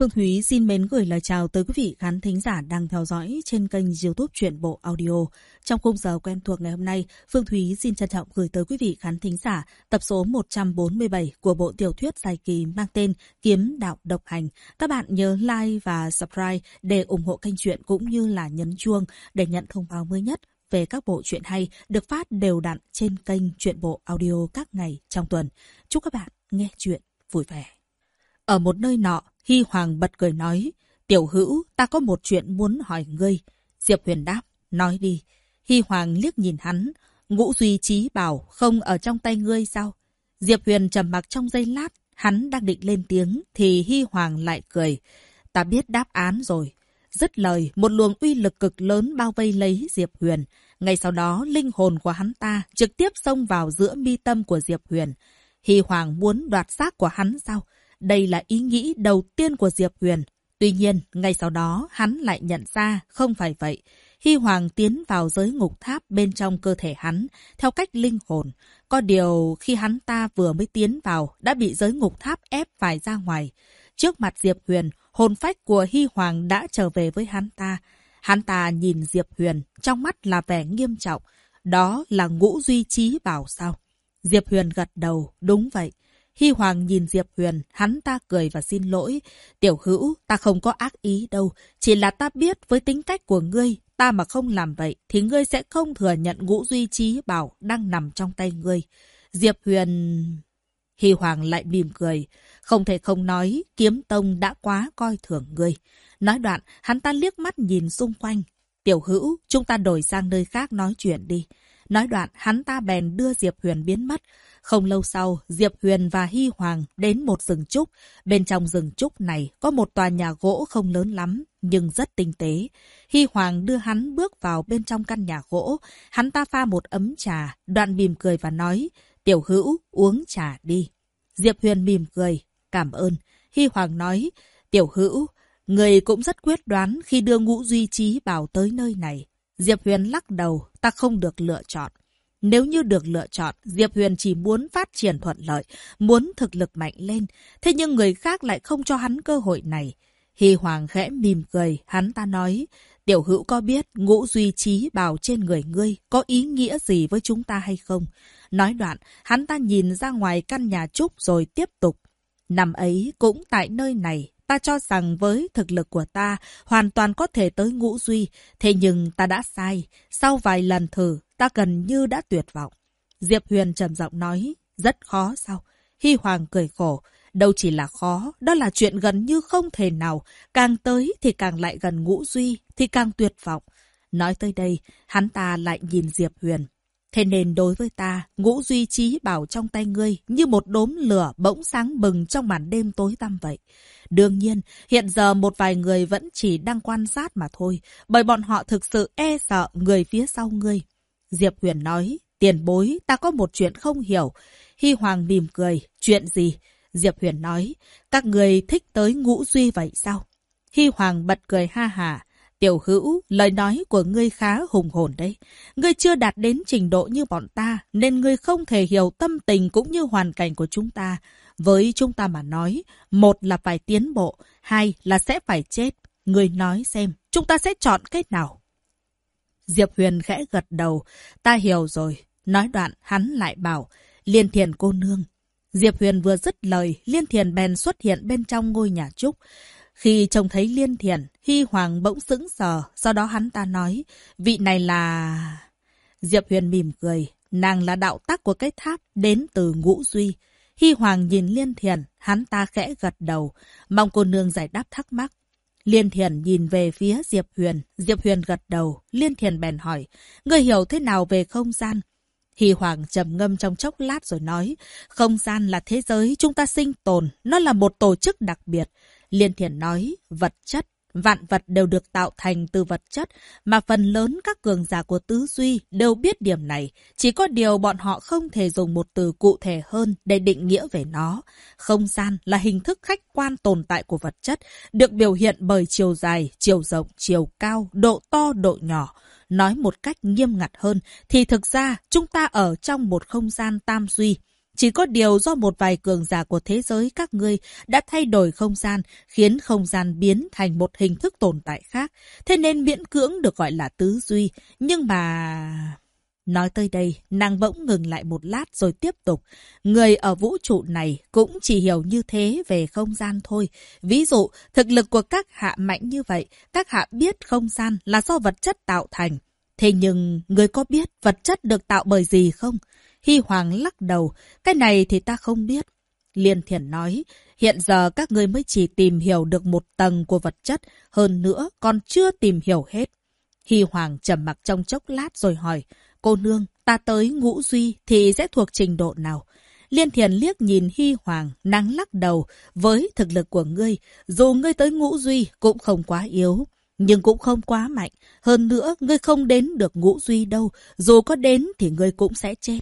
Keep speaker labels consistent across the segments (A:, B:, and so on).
A: Phương Thúy xin mến gửi lời chào tới quý vị khán thính giả đang theo dõi trên kênh YouTube Truyện Bộ Audio. Trong khung giờ quen thuộc ngày hôm nay, Phương Thúy xin trân trọng gửi tới quý vị khán thính giả tập số 147 của bộ tiểu thuyết dài kỳ mang tên Kiếm Đạo Độc Hành. Các bạn nhớ like và subscribe để ủng hộ kênh truyện cũng như là nhấn chuông để nhận thông báo mới nhất về các bộ truyện hay được phát đều đặn trên kênh Truyện Bộ Audio các ngày trong tuần. Chúc các bạn nghe truyện vui vẻ. Ở một nơi nọ, Hy Hoàng bật cười nói, Tiểu Hữu, ta có một chuyện muốn hỏi ngươi. Diệp Huyền đáp, nói đi. Hy Hoàng liếc nhìn hắn, Ngũ Duy Chí Bảo không ở trong tay ngươi sao? Diệp Huyền trầm mặc trong giây lát, hắn đang định lên tiếng thì Hy Hoàng lại cười. Ta biết đáp án rồi. Dứt lời, một luồng uy lực cực lớn bao vây lấy Diệp Huyền. Ngay sau đó, linh hồn của hắn ta trực tiếp xông vào giữa mi tâm của Diệp Huyền. Hy Hoàng muốn đoạt xác của hắn sao? Đây là ý nghĩ đầu tiên của Diệp Huyền. Tuy nhiên, ngay sau đó, hắn lại nhận ra không phải vậy. Hy Hoàng tiến vào giới ngục tháp bên trong cơ thể hắn, theo cách linh hồn. Có điều, khi hắn ta vừa mới tiến vào, đã bị giới ngục tháp ép phải ra ngoài. Trước mặt Diệp Huyền, hồn phách của Hy Hoàng đã trở về với hắn ta. Hắn ta nhìn Diệp Huyền, trong mắt là vẻ nghiêm trọng. Đó là Ngũ Duy Chí Bảo sao? Diệp Huyền gật đầu, đúng vậy. Hy Hoàng nhìn Diệp Huyền, hắn ta cười và xin lỗi. Tiểu Hữu, ta không có ác ý đâu. Chỉ là ta biết với tính cách của ngươi, ta mà không làm vậy, thì ngươi sẽ không thừa nhận Ngũ Duy Chí Bảo đang nằm trong tay ngươi. Diệp Huyền... Hy Hoàng lại mỉm cười. Không thể không nói, Kiếm Tông đã quá coi thường ngươi. Nói đoạn, hắn ta liếc mắt nhìn xung quanh. Tiểu Hữu, chúng ta đổi sang nơi khác nói chuyện đi. Nói đoạn, hắn ta bèn đưa Diệp Huyền biến mất. Không lâu sau, Diệp Huyền và Hy Hoàng đến một rừng trúc. Bên trong rừng trúc này có một tòa nhà gỗ không lớn lắm, nhưng rất tinh tế. Hy Hoàng đưa hắn bước vào bên trong căn nhà gỗ. Hắn ta pha một ấm trà, đoạn mỉm cười và nói, Tiểu Hữu, uống trà đi. Diệp Huyền mỉm cười, cảm ơn. Hy Hoàng nói, Tiểu Hữu, người cũng rất quyết đoán khi đưa Ngũ Duy Chí Bảo tới nơi này. Diệp Huyền lắc đầu, ta không được lựa chọn. Nếu như được lựa chọn, Diệp Huyền chỉ muốn phát triển thuận lợi, muốn thực lực mạnh lên. Thế nhưng người khác lại không cho hắn cơ hội này. Hy Hoàng khẽ mỉm cười, hắn ta nói, Tiểu Hữu có biết Ngũ Duy Chí Bảo trên người ngươi có ý nghĩa gì với chúng ta hay không? Nói đoạn, hắn ta nhìn ra ngoài căn nhà trúc rồi tiếp tục. Năm ấy cũng tại nơi này. Ta cho rằng với thực lực của ta hoàn toàn có thể tới Ngũ Duy, thế nhưng ta đã sai. Sau vài lần thử, ta gần như đã tuyệt vọng. Diệp Huyền trầm giọng nói, rất khó sao? Hy Hoàng cười khổ, đâu chỉ là khó, đó là chuyện gần như không thể nào. Càng tới thì càng lại gần Ngũ Duy, thì càng tuyệt vọng. Nói tới đây, hắn ta lại nhìn Diệp Huyền. Thế nên đối với ta, Ngũ Duy Chí Bảo trong tay ngươi như một đốm lửa bỗng sáng bừng trong màn đêm tối tăm vậy. Đương nhiên, hiện giờ một vài người vẫn chỉ đang quan sát mà thôi, bởi bọn họ thực sự e sợ người phía sau ngươi. Diệp Huyền nói, tiền bối, ta có một chuyện không hiểu. Hy Hoàng mỉm cười, chuyện gì? Diệp Huyền nói, các người thích tới Ngũ Duy vậy sao? Hy Hoàng bật cười ha hả. Tiểu Hữu, lời nói của ngươi khá hùng hồn đấy. Ngươi chưa đạt đến trình độ như bọn ta, nên ngươi không thể hiểu tâm tình cũng như hoàn cảnh của chúng ta. Với chúng ta mà nói, một là phải tiến bộ, hai là sẽ phải chết. Ngươi nói xem, chúng ta sẽ chọn cái nào? Diệp Huyền khẽ gật đầu, ta hiểu rồi. Nói đoạn, hắn lại bảo, Liên Thiền cô nương. Diệp Huyền vừa dứt lời, Liên Thiền bèn xuất hiện bên trong ngôi nhà trúc. Khi trông thấy Liên Thiền, Hy Hoàng bỗng sững sờ, sau đó hắn ta nói, vị này là... Diệp Huyền mỉm cười, nàng là đạo tắc của cái tháp đến từ Ngũ Duy. Hy Hoàng nhìn Liên Thiền, hắn ta khẽ gật đầu, mong cô nương giải đáp thắc mắc. Liên Thiền nhìn về phía Diệp Huyền gật đầu, Liên Thiền bèn hỏi, người hiểu thế nào về không gian? Hy Hoàng trầm ngâm trong chốc lát rồi nói, không gian là thế giới chúng ta sinh tồn, nó là một tổ chức đặc biệt. Liên Thiền nói, vật chất, vạn vật đều được tạo thành từ vật chất, mà phần lớn các cường giả của tứ duy đều biết điểm này. Chỉ có điều bọn họ không thể dùng một từ cụ thể hơn để định nghĩa về nó. Không gian là hình thức khách quan tồn tại của vật chất, được biểu hiện bởi chiều dài, chiều rộng, chiều cao, độ to, độ nhỏ. Nói một cách nghiêm ngặt hơn, thì thực ra chúng ta ở trong một không gian tam duy. Chỉ có điều do một vài cường giả của thế giới các ngươi đã thay đổi không gian, khiến không gian biến thành một hình thức tồn tại khác. Thế nên miễn cưỡng được gọi là tứ duy. Nhưng mà... Nói tới đây, nàng bỗng ngừng lại một lát rồi tiếp tục. Người ở vũ trụ này cũng chỉ hiểu như thế về không gian thôi. Ví dụ, thực lực của các hạ mạnh như vậy, các hạ biết không gian là do vật chất tạo thành. Thế nhưng, người có biết vật chất được tạo bởi gì không? Hy Hoàng lắc đầu, cái này thì ta không biết. Liên Thiển nói, hiện giờ các ngươi mới chỉ tìm hiểu được một tầng của vật chất, hơn nữa còn chưa tìm hiểu hết. Hy Hoàng trầm mặc trong chốc lát rồi hỏi, cô nương, ta tới ngũ duy thì sẽ thuộc trình độ nào? Liên Thiển liếc nhìn Hy Hoàng, nàng lắc đầu, với thực lực của ngươi, dù ngươi tới ngũ duy cũng không quá yếu, nhưng cũng không quá mạnh. Hơn nữa, ngươi không đến được ngũ duy đâu, dù có đến thì ngươi cũng sẽ chết.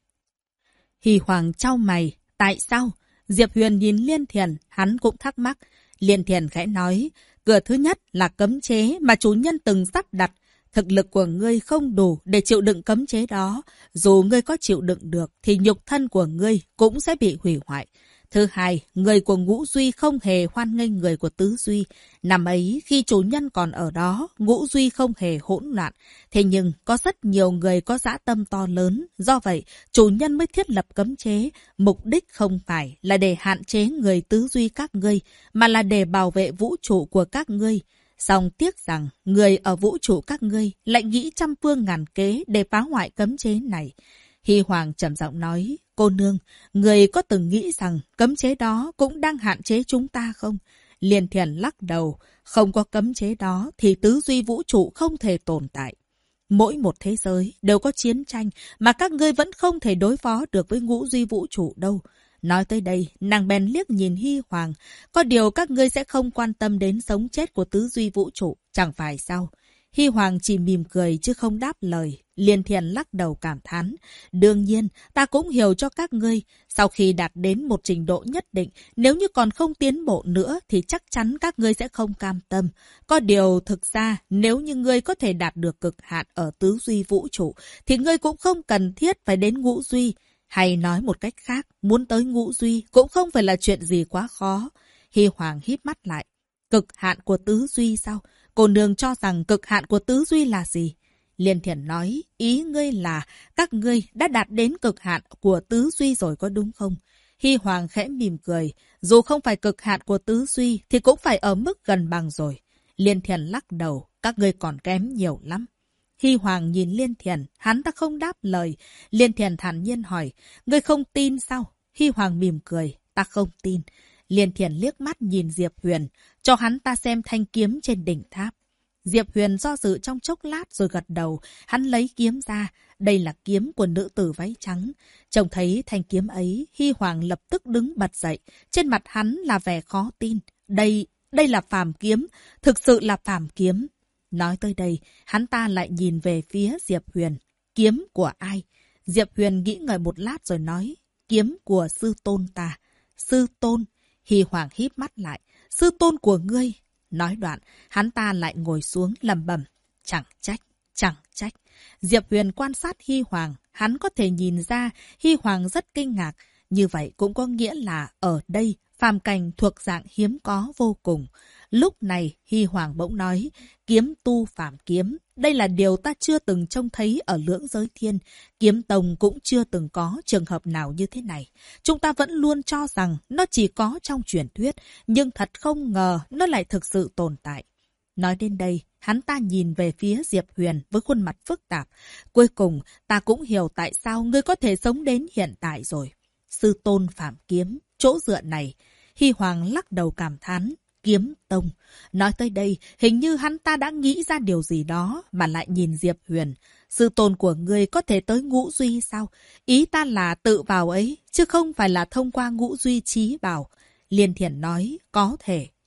A: Hy Hoàng chau mày, tại sao? Diệp Huyền nhìn Liên Thiển, hắn cũng thắc mắc. Liên Thiển khẽ nói, cửa thứ nhất là cấm chế mà chủ nhân từng sắp đặt. Thực lực của ngươi không đủ để chịu đựng cấm chế đó. Dù ngươi có chịu đựng được thì nhục thân của ngươi cũng sẽ bị hủy hoại. Thứ hai, người của ngũ duy không hề hoan nghênh người của tứ duy. Năm ấy, khi chủ nhân còn ở đó, ngũ duy không hề hỗn loạn. Thế nhưng, có rất nhiều người có dã tâm to lớn. Do vậy, chủ nhân mới thiết lập cấm chế. Mục đích không phải là để hạn chế người tứ duy các ngươi, mà là để bảo vệ vũ trụ của các ngươi. Song tiếc rằng, người ở vũ trụ các ngươi lại nghĩ trăm phương ngàn kế để phá hoại cấm chế này. Hy Hoàng trầm giọng nói, cô nương, người có từng nghĩ rằng cấm chế đó cũng đang hạn chế chúng ta không? Liên Thiển lắc đầu, không có cấm chế đó thì tứ duy vũ trụ không thể tồn tại. Mỗi một thế giới đều có chiến tranh mà các ngươi vẫn không thể đối phó được với ngũ duy vũ trụ đâu. Nói tới đây, nàng bèn liếc nhìn Hy Hoàng. Có điều các ngươi sẽ không quan tâm đến sống chết của tứ duy vũ trụ, chẳng phải sao? Hy Hoàng chỉ mỉm cười chứ không đáp lời. Liên Thiển lắc đầu cảm thán. Đương nhiên, ta cũng hiểu cho các ngươi. Sau khi đạt đến một trình độ nhất định, nếu như còn không tiến bộ nữa thì chắc chắn các ngươi sẽ không cam tâm. Có điều thực ra, nếu như ngươi có thể đạt được cực hạn ở tứ duy vũ trụ, thì ngươi cũng không cần thiết phải đến ngũ duy. Hay nói một cách khác, muốn tới ngũ duy cũng không phải là chuyện gì quá khó. Hy Hoàng híp mắt lại. Cực hạn của tứ duy sao? Cô nương cho rằng cực hạn của tứ duy là gì? Liên Thiển nói, ý ngươi là các ngươi đã đạt đến cực hạn của tứ duy rồi có đúng không? Hy Hoàng khẽ mỉm cười, dù không phải cực hạn của tứ duy thì cũng phải ở mức gần bằng rồi. Liên Thiển lắc đầu, các ngươi còn kém nhiều lắm. Hy Hoàng nhìn Liên Thiển, hắn ta không đáp lời. Liên Thiển thản nhiên hỏi, ngươi không tin sao? Hy Hoàng mỉm cười, ta không tin. Liên Thiển liếc mắt nhìn Diệp Huyền, cho hắn ta xem thanh kiếm trên đỉnh tháp. Diệp Huyền do dự trong chốc lát rồi gật đầu, hắn lấy kiếm ra. Đây là kiếm của nữ tử váy trắng. Trông thấy thanh kiếm ấy, Hy Hoàng lập tức đứng bật dậy. Trên mặt hắn là vẻ khó tin. Đây là phàm kiếm, thực sự là phàm kiếm. Nói tới đây, hắn ta lại nhìn về phía Diệp Huyền. Kiếm của ai? Diệp Huyền nghĩ ngợi một lát rồi nói, kiếm của sư tôn ta. Sư tôn? Hy Hoàng híp mắt lại. Sư tôn của ngươi? Nói đoạn, hắn ta lại ngồi xuống lẩm bẩm. Chẳng trách, chẳng trách. Diệp Huyền quan sát Hy Hoàng. Hắn có thể nhìn ra Hy Hoàng rất kinh ngạc. Như vậy cũng có nghĩa là ở đây, phàm cảnh thuộc dạng hiếm có vô cùng. Lúc này, Hy Hoàng bỗng nói, kiếm tu phàm kiếm. Đây là điều ta chưa từng trông thấy ở lưỡng giới thiên. Kiếm tông cũng chưa từng có trường hợp nào như thế này. Chúng ta vẫn luôn cho rằng nó chỉ có trong truyền thuyết, nhưng thật không ngờ nó lại thực sự tồn tại. Nói đến đây, hắn ta nhìn về phía Diệp Huyền với khuôn mặt phức tạp. Cuối cùng, ta cũng hiểu tại sao ngươi có thể sống đến hiện tại rồi. Sư tôn phàm kiếm, chỗ dựa này. Hy Hoàng lắc đầu cảm thán. Kiếm tông. Nói tới đây, hình như hắn ta đã nghĩ ra điều gì đó mà lại nhìn Diệp Huyền. Sư tôn của ngươi có thể tới ngũ duy sao? Ý ta là tự vào ấy, chứ không phải là thông qua ngũ duy trí bảo. Liên Thiển nói, có thể.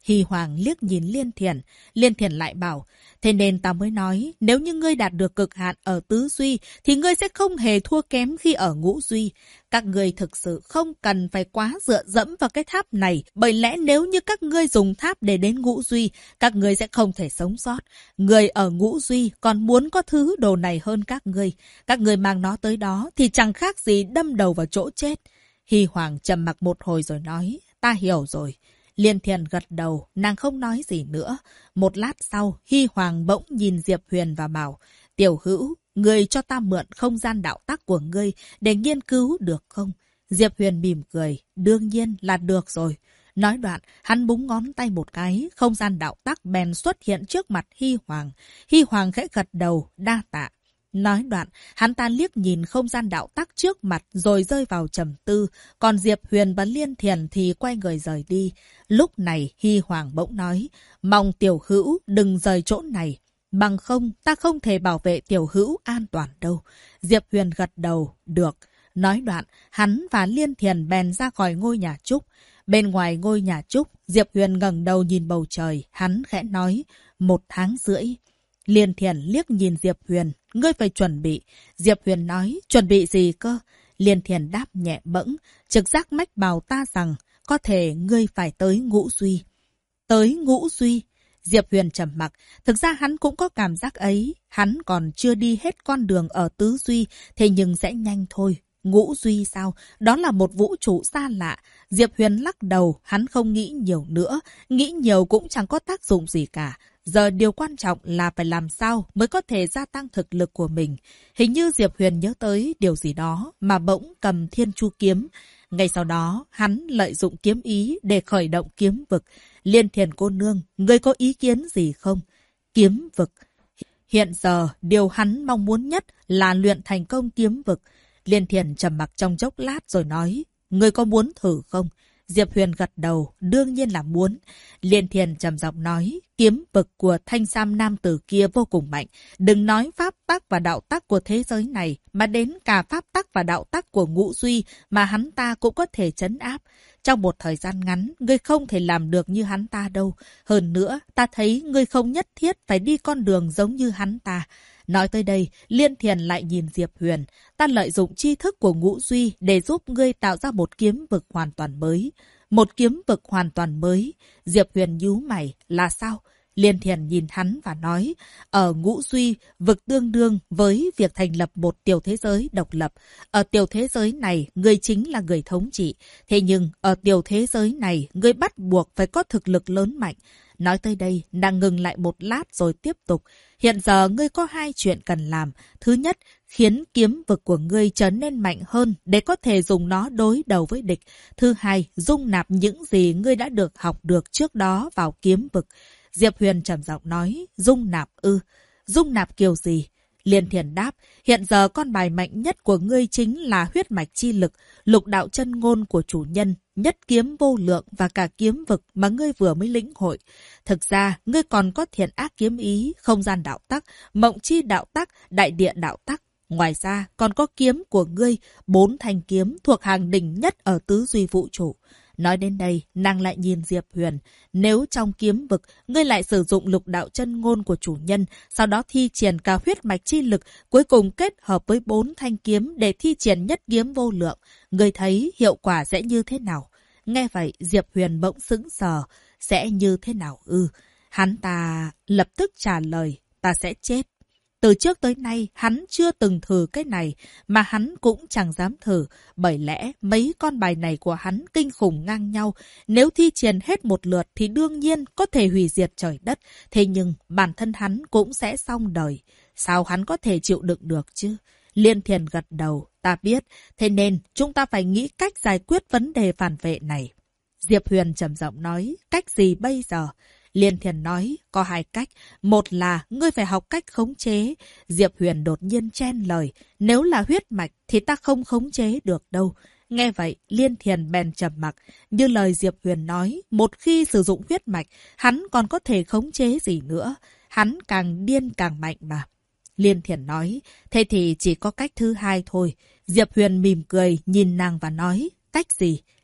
A: Hy Hoàng liếc nhìn Liên Thiền lại bảo, thế nên ta mới nói, nếu như ngươi đạt được cực hạn ở tứ duy, thì ngươi sẽ không hề thua kém khi ở ngũ duy. Các ngươi thực sự không cần phải quá dựa dẫm vào cái tháp này, bởi lẽ nếu như các ngươi dùng tháp để đến ngũ duy, các ngươi sẽ không thể sống sót. Người ở ngũ duy còn muốn có thứ đồ này hơn các ngươi mang nó tới đó thì chẳng khác gì đâm đầu vào chỗ chết. Hy Hoàng trầm mặc một hồi rồi nói, ta hiểu rồi. Liên Thiền gật đầu, nàng không nói gì nữa. Một lát sau, Hy Hoàng bỗng nhìn Diệp Huyền và bảo, tiểu hữu, ngươi cho ta mượn không gian đạo tắc của ngươi để nghiên cứu được không? Diệp Huyền mỉm cười, đương nhiên là được rồi. Nói đoạn, hắn búng ngón tay một cái, không gian đạo tắc bèn xuất hiện trước mặt Hy Hoàng. Hy Hoàng khẽ gật đầu, đa tạ. Nói đoạn, hắn ta liếc nhìn không gian đạo tắc trước mặt rồi rơi vào trầm tư, còn Diệp Huyền và Liên Thiền thì quay người rời đi. Lúc này, Hy Hoàng bỗng nói, mong tiểu hữu đừng rời chỗ này, bằng không ta không thể bảo vệ tiểu hữu an toàn đâu. Diệp Huyền gật đầu, được. Nói đoạn, hắn và Liên Thiền bèn ra khỏi ngôi nhà trúc. Bên ngoài ngôi nhà trúc, Diệp Huyền ngẩng đầu nhìn bầu trời, hắn khẽ nói, 1 tháng rưỡi. Liên Thiền liếc nhìn Diệp Huyền, ngươi phải chuẩn bị. Diệp Huyền nói, chuẩn bị gì cơ? Liên Thiền đáp nhẹ bẫng, trực giác mách bảo ta rằng, có thể ngươi phải tới ngũ duy. Tới ngũ duy? Diệp Huyền trầm mặc, thực ra hắn cũng có cảm giác ấy, hắn còn chưa đi hết con đường ở tứ duy, thế nhưng sẽ nhanh thôi. Ngũ duy sao? Đó là một vũ trụ xa lạ. Diệp Huyền lắc đầu, hắn không nghĩ nhiều nữa, nghĩ nhiều cũng chẳng có tác dụng gì cả. Giờ điều quan trọng là phải làm sao mới có thể gia tăng thực lực của mình. Hình như Diệp Huyền nhớ tới điều gì đó mà bỗng cầm Thiên Chu kiếm. Ngay sau đó, hắn lợi dụng kiếm ý để khởi động kiếm vực. Liên Thiền cô nương, ngươi có ý kiến gì không? Kiếm vực. Hiện giờ, điều hắn mong muốn nhất là luyện thành công kiếm vực. Liên Thiền trầm mặc trong chốc lát rồi nói, ngươi có muốn thử không? Diệp Huyền gật đầu, đương nhiên là muốn. Liên Thiền trầm giọng nói, kiếm vực của thanh sam nam tử kia vô cùng mạnh. Đừng nói pháp tắc và đạo tắc của thế giới này, mà đến cả pháp tắc và đạo tắc của ngũ duy mà hắn ta cũng có thể trấn áp. Trong một thời gian ngắn, ngươi không thể làm được như hắn ta đâu. Hơn nữa, ta thấy ngươi không nhất thiết phải đi con đường giống như hắn ta. Nói tới đây, Liên Thiền lại nhìn Diệp Huyền. Ta lợi dụng tri thức của ngũ duy để giúp ngươi tạo ra một kiếm vực hoàn toàn mới. Một kiếm vực hoàn toàn mới. Diệp Huyền nhíu mày, là sao? Liên Thiền nhìn hắn và nói, ở ngũ duy, vực tương đương với việc thành lập một tiểu thế giới độc lập. Ở tiểu thế giới này, ngươi chính là người thống trị. Thế nhưng, ở tiểu thế giới này, ngươi bắt buộc phải có thực lực lớn mạnh. Nói tới đây, nàng ngừng lại một lát rồi tiếp tục. Hiện giờ ngươi có 2 chuyện cần làm. Thứ nhất, khiến kiếm vực của ngươi trở nên mạnh hơn để có thể dùng nó đối đầu với địch. Thứ hai, dung nạp những gì ngươi đã được học được trước đó vào kiếm vực. Diệp Huyền trầm giọng nói, dung nạp ư? Dung nạp kiểu gì? Liên Thiền đáp, hiện giờ con bài mạnh nhất của ngươi chính là huyết mạch chi lực, lục đạo chân ngôn của chủ nhân, nhất kiếm vô lượng và cả kiếm vực mà ngươi vừa mới lĩnh hội. Thực ra, ngươi còn có thiện ác kiếm ý, không gian đạo tắc, mộng chi đạo tắc, đại địa đạo tắc. Ngoài ra, còn có kiếm của ngươi, 4 thanh kiếm thuộc hàng đỉnh nhất ở tứ duy vũ trụ. Nói đến đây, nàng lại nhìn Diệp Huyền. Nếu trong kiếm vực, ngươi lại sử dụng lục đạo chân ngôn của chủ nhân, sau đó thi triển cả huyết mạch chi lực, cuối cùng kết hợp với 4 thanh kiếm để thi triển nhất kiếm vô lượng, ngươi thấy hiệu quả sẽ như thế nào? Nghe vậy, Diệp Huyền bỗng sững sờ. Sẽ như thế nào ư? Hắn ta lập tức trả lời, ta sẽ chết. Từ trước tới nay, hắn chưa từng thử cái này, mà hắn cũng chẳng dám thử, bởi lẽ mấy con bài này của hắn kinh khủng ngang nhau. Nếu thi triển hết một lượt thì đương nhiên có thể hủy diệt trời đất, thế nhưng bản thân hắn cũng sẽ xong đời. Sao hắn có thể chịu đựng được chứ? Liên Thiền gật đầu, ta biết, thế nên chúng ta phải nghĩ cách giải quyết vấn đề phản vệ này. Diệp Huyền trầm giọng nói, cách gì bây giờ? Liên Thiền nói, có 2 cách. Một là, ngươi phải học cách khống chế. Diệp Huyền đột nhiên chen lời, nếu là huyết mạch thì ta không khống chế được đâu. Nghe vậy, Liên Thiền bèn trầm mặc. Như lời Diệp Huyền nói, một khi sử dụng huyết mạch, hắn còn có thể khống chế gì nữa. Hắn càng điên càng mạnh mà. Liên Thiền nói, thế thì chỉ có cách thứ 2 thôi. Diệp Huyền mỉm cười, nhìn nàng và nói, cách gì?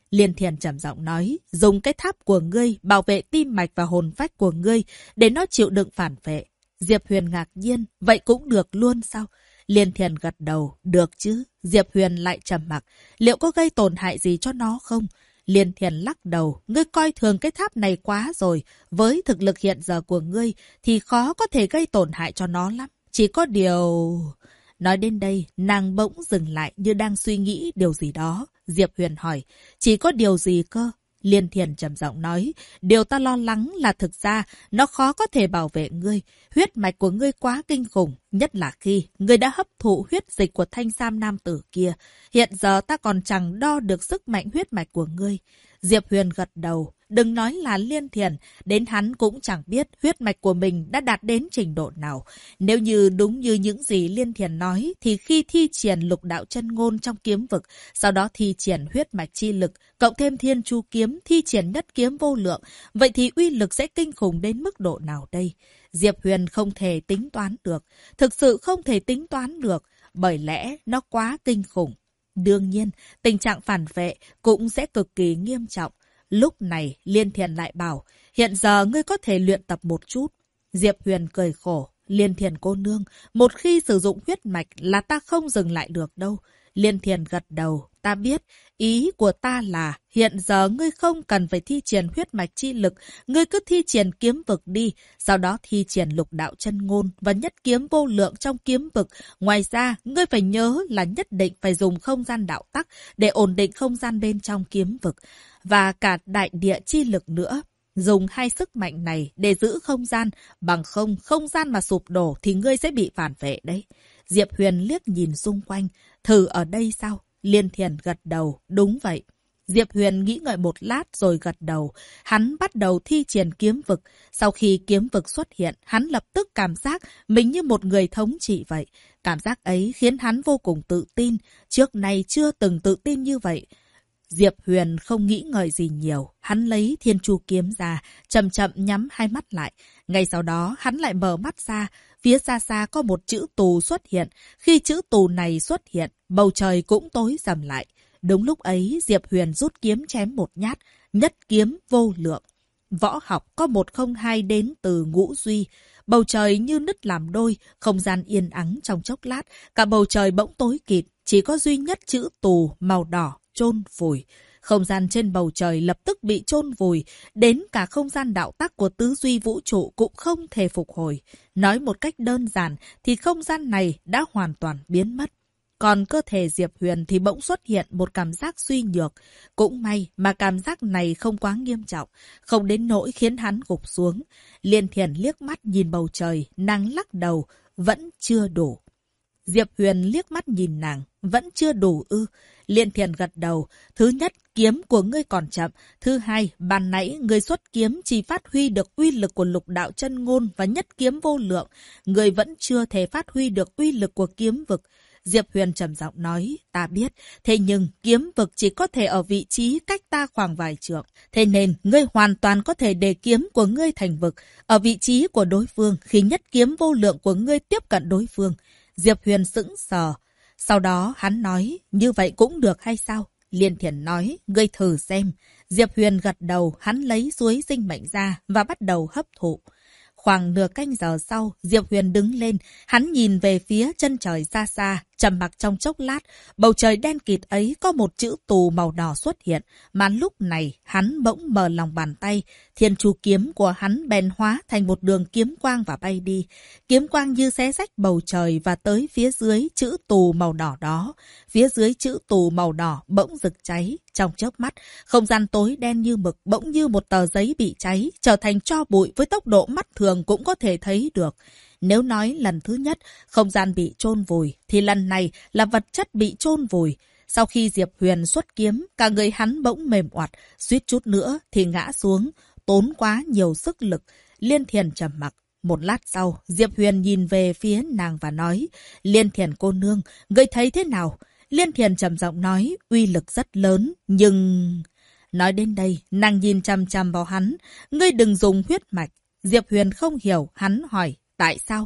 A: Liên Thiền trầm giọng nói, dùng cái tháp của ngươi bảo vệ tim mạch và hồn phách của ngươi để nó chịu đựng phản vệ. Diệp Huyền ngạc nhiên, vậy cũng được luôn sao? Liên Thiền gật đầu, được chứ. Diệp Huyền lại trầm mặc, liệu có gây tổn hại gì cho nó không? Liên Thiền lắc đầu, ngươi coi thường cái tháp này quá rồi. Với thực lực hiện giờ của ngươi thì khó có thể gây tổn hại cho nó lắm. Chỉ có điều... Nói đến đây, nàng bỗng dừng lại như đang suy nghĩ điều gì đó. Diệp Huyền hỏi, chỉ có điều gì cơ? Liên Thiền trầm giọng nói, điều ta lo lắng là thực ra nó khó có thể bảo vệ ngươi. Huyết mạch của ngươi quá kinh khủng, nhất là khi ngươi đã hấp thụ huyết dịch của thanh sam nam tử kia. Hiện giờ ta còn chẳng đo được sức mạnh huyết mạch của ngươi. Diệp Huyền gật đầu, đừng nói là Liên Thiền, đến hắn cũng chẳng biết huyết mạch của mình đã đạt đến trình độ nào. Nếu như đúng như những gì Liên Thiền nói, thì khi thi triển lục đạo chân ngôn trong kiếm vực, sau đó thi triển huyết mạch chi lực, cộng thêm thiên chu kiếm, thi triển nhất kiếm vô lượng, vậy thì uy lực sẽ kinh khủng đến mức độ nào đây? Diệp Huyền không thể tính toán được, thực sự không thể tính toán được, bởi lẽ nó quá kinh khủng. Đương nhiên, tình trạng phản vệ cũng sẽ cực kỳ nghiêm trọng. Lúc này, Liên Thiền lại bảo, hiện giờ ngươi có thể luyện tập một chút. Diệp Huyền cười khổ, Liên Thiền cô nương, một khi sử dụng huyết mạch là ta không dừng lại được đâu. Liên Thiền gật đầu, ta biết, ý của ta là hiện giờ ngươi không cần phải thi triển huyết mạch chi lực, ngươi cứ thi triển kiếm vực đi, sau đó thi triển lục đạo chân ngôn và nhất kiếm vô lượng trong kiếm vực. Ngoài ra, ngươi phải nhớ là nhất định phải dùng không gian đạo tắc để ổn định không gian bên trong kiếm vực và cả đại địa chi lực nữa. Dùng hai sức mạnh này để giữ không gian, bằng không gian mà sụp đổ thì ngươi sẽ bị phản vệ đấy. Diệp Huyền liếc nhìn xung quanh, thử ở đây sao? Liên Thiền gật đầu, đúng vậy. Diệp Huyền nghĩ ngợi một lát rồi gật đầu. Hắn bắt đầu thi triển kiếm vực. Sau khi kiếm vực xuất hiện, hắn lập tức cảm giác mình như một người thống trị vậy. Cảm giác ấy khiến hắn vô cùng tự tin. Trước nay chưa từng tự tin như vậy. Diệp Huyền không nghĩ ngợi gì nhiều. Hắn lấy thiên chu kiếm ra, chậm chậm nhắm hai mắt lại. Ngay sau đó, hắn lại mở mắt ra. Phía xa xa có một chữ tù xuất hiện. Khi chữ tù này xuất hiện, bầu trời cũng tối sầm lại. Đúng lúc ấy, Diệp Huyền rút kiếm chém một nhát, nhất kiếm vô lượng. Võ học có 102 đến từ ngũ duy. Bầu trời như nứt làm đôi, không gian yên ắng trong chốc lát. Cả bầu trời bỗng tối kịt, chỉ có duy nhất chữ tù màu đỏ chôn vùi. Không gian trên bầu trời lập tức bị chôn vùi, đến cả không gian đạo tắc của tứ duy vũ trụ cũng không thể phục hồi. Nói một cách đơn giản thì không gian này đã hoàn toàn biến mất. Còn cơ thể Diệp Huyền thì bỗng xuất hiện một cảm giác suy nhược. Cũng may mà cảm giác này không quá nghiêm trọng, không đến nỗi khiến hắn gục xuống. Liên Thiền liếc mắt nhìn bầu trời, nàng lắc đầu, vẫn chưa đủ. Diệp Huyền liếc mắt nhìn nàng, vẫn chưa đủ ư? Liên Thiền gật đầu, thứ nhất, kiếm của ngươi còn chậm. Thứ hai, ban nãy ngươi xuất kiếm chỉ phát huy được uy lực của lục đạo chân ngôn và nhất kiếm vô lượng. Ngươi vẫn chưa thể phát huy được uy lực của kiếm vực. Diệp Huyền trầm giọng nói, ta biết, thế nhưng kiếm vực chỉ có thể ở vị trí cách ta khoảng vài trượng. Thế nên, ngươi hoàn toàn có thể để kiếm của ngươi thành vực, ở vị trí của đối phương khi nhất kiếm vô lượng của ngươi tiếp cận đối phương. Diệp Huyền sững sờ. Sau đó hắn nói, như vậy cũng được hay sao? Liên Thiền nói, ngươi thử xem. Diệp Huyền gật đầu, hắn lấy suối sinh mệnh ra và bắt đầu hấp thụ. Khoảng nửa canh giờ sau, Diệp Huyền đứng lên, hắn nhìn về phía chân trời xa xa, trầm mặc trong chốc lát, bầu trời đen kịt ấy có một chữ tù màu đỏ xuất hiện, mà lúc này hắn bỗng mở lòng bàn tay, thiên chu kiếm của hắn bèn hóa thành một đường kiếm quang và bay đi. Kiếm quang như xé rách bầu trời và tới phía dưới chữ tù màu đỏ đó. Phía dưới chữ tù màu đỏ bỗng rực cháy, trong chớp mắt, không gian tối đen như mực bỗng như một tờ giấy bị cháy, trở thành tro bụi với tốc độ mắt thường cũng có thể thấy được. Nếu nói lần thứ nhất không gian bị chôn vùi, thì lần này là vật chất bị chôn vùi. Sau khi Diệp Huyền xuất kiếm, cả người hắn bỗng mềm oặt, suýt chút nữa thì ngã xuống, tốn quá nhiều sức lực. Liên Thiền trầm mặc. Một lát sau, Diệp Huyền nhìn về phía nàng và nói, Liên Thiền cô nương, ngươi thấy thế nào? Liên Thiền trầm giọng nói, uy lực rất lớn, nhưng... Nói đến đây, nàng nhìn chằm chằm vào hắn, ngươi đừng dùng huyết mạch. Diệp Huyền không hiểu, hắn hỏi, tại sao?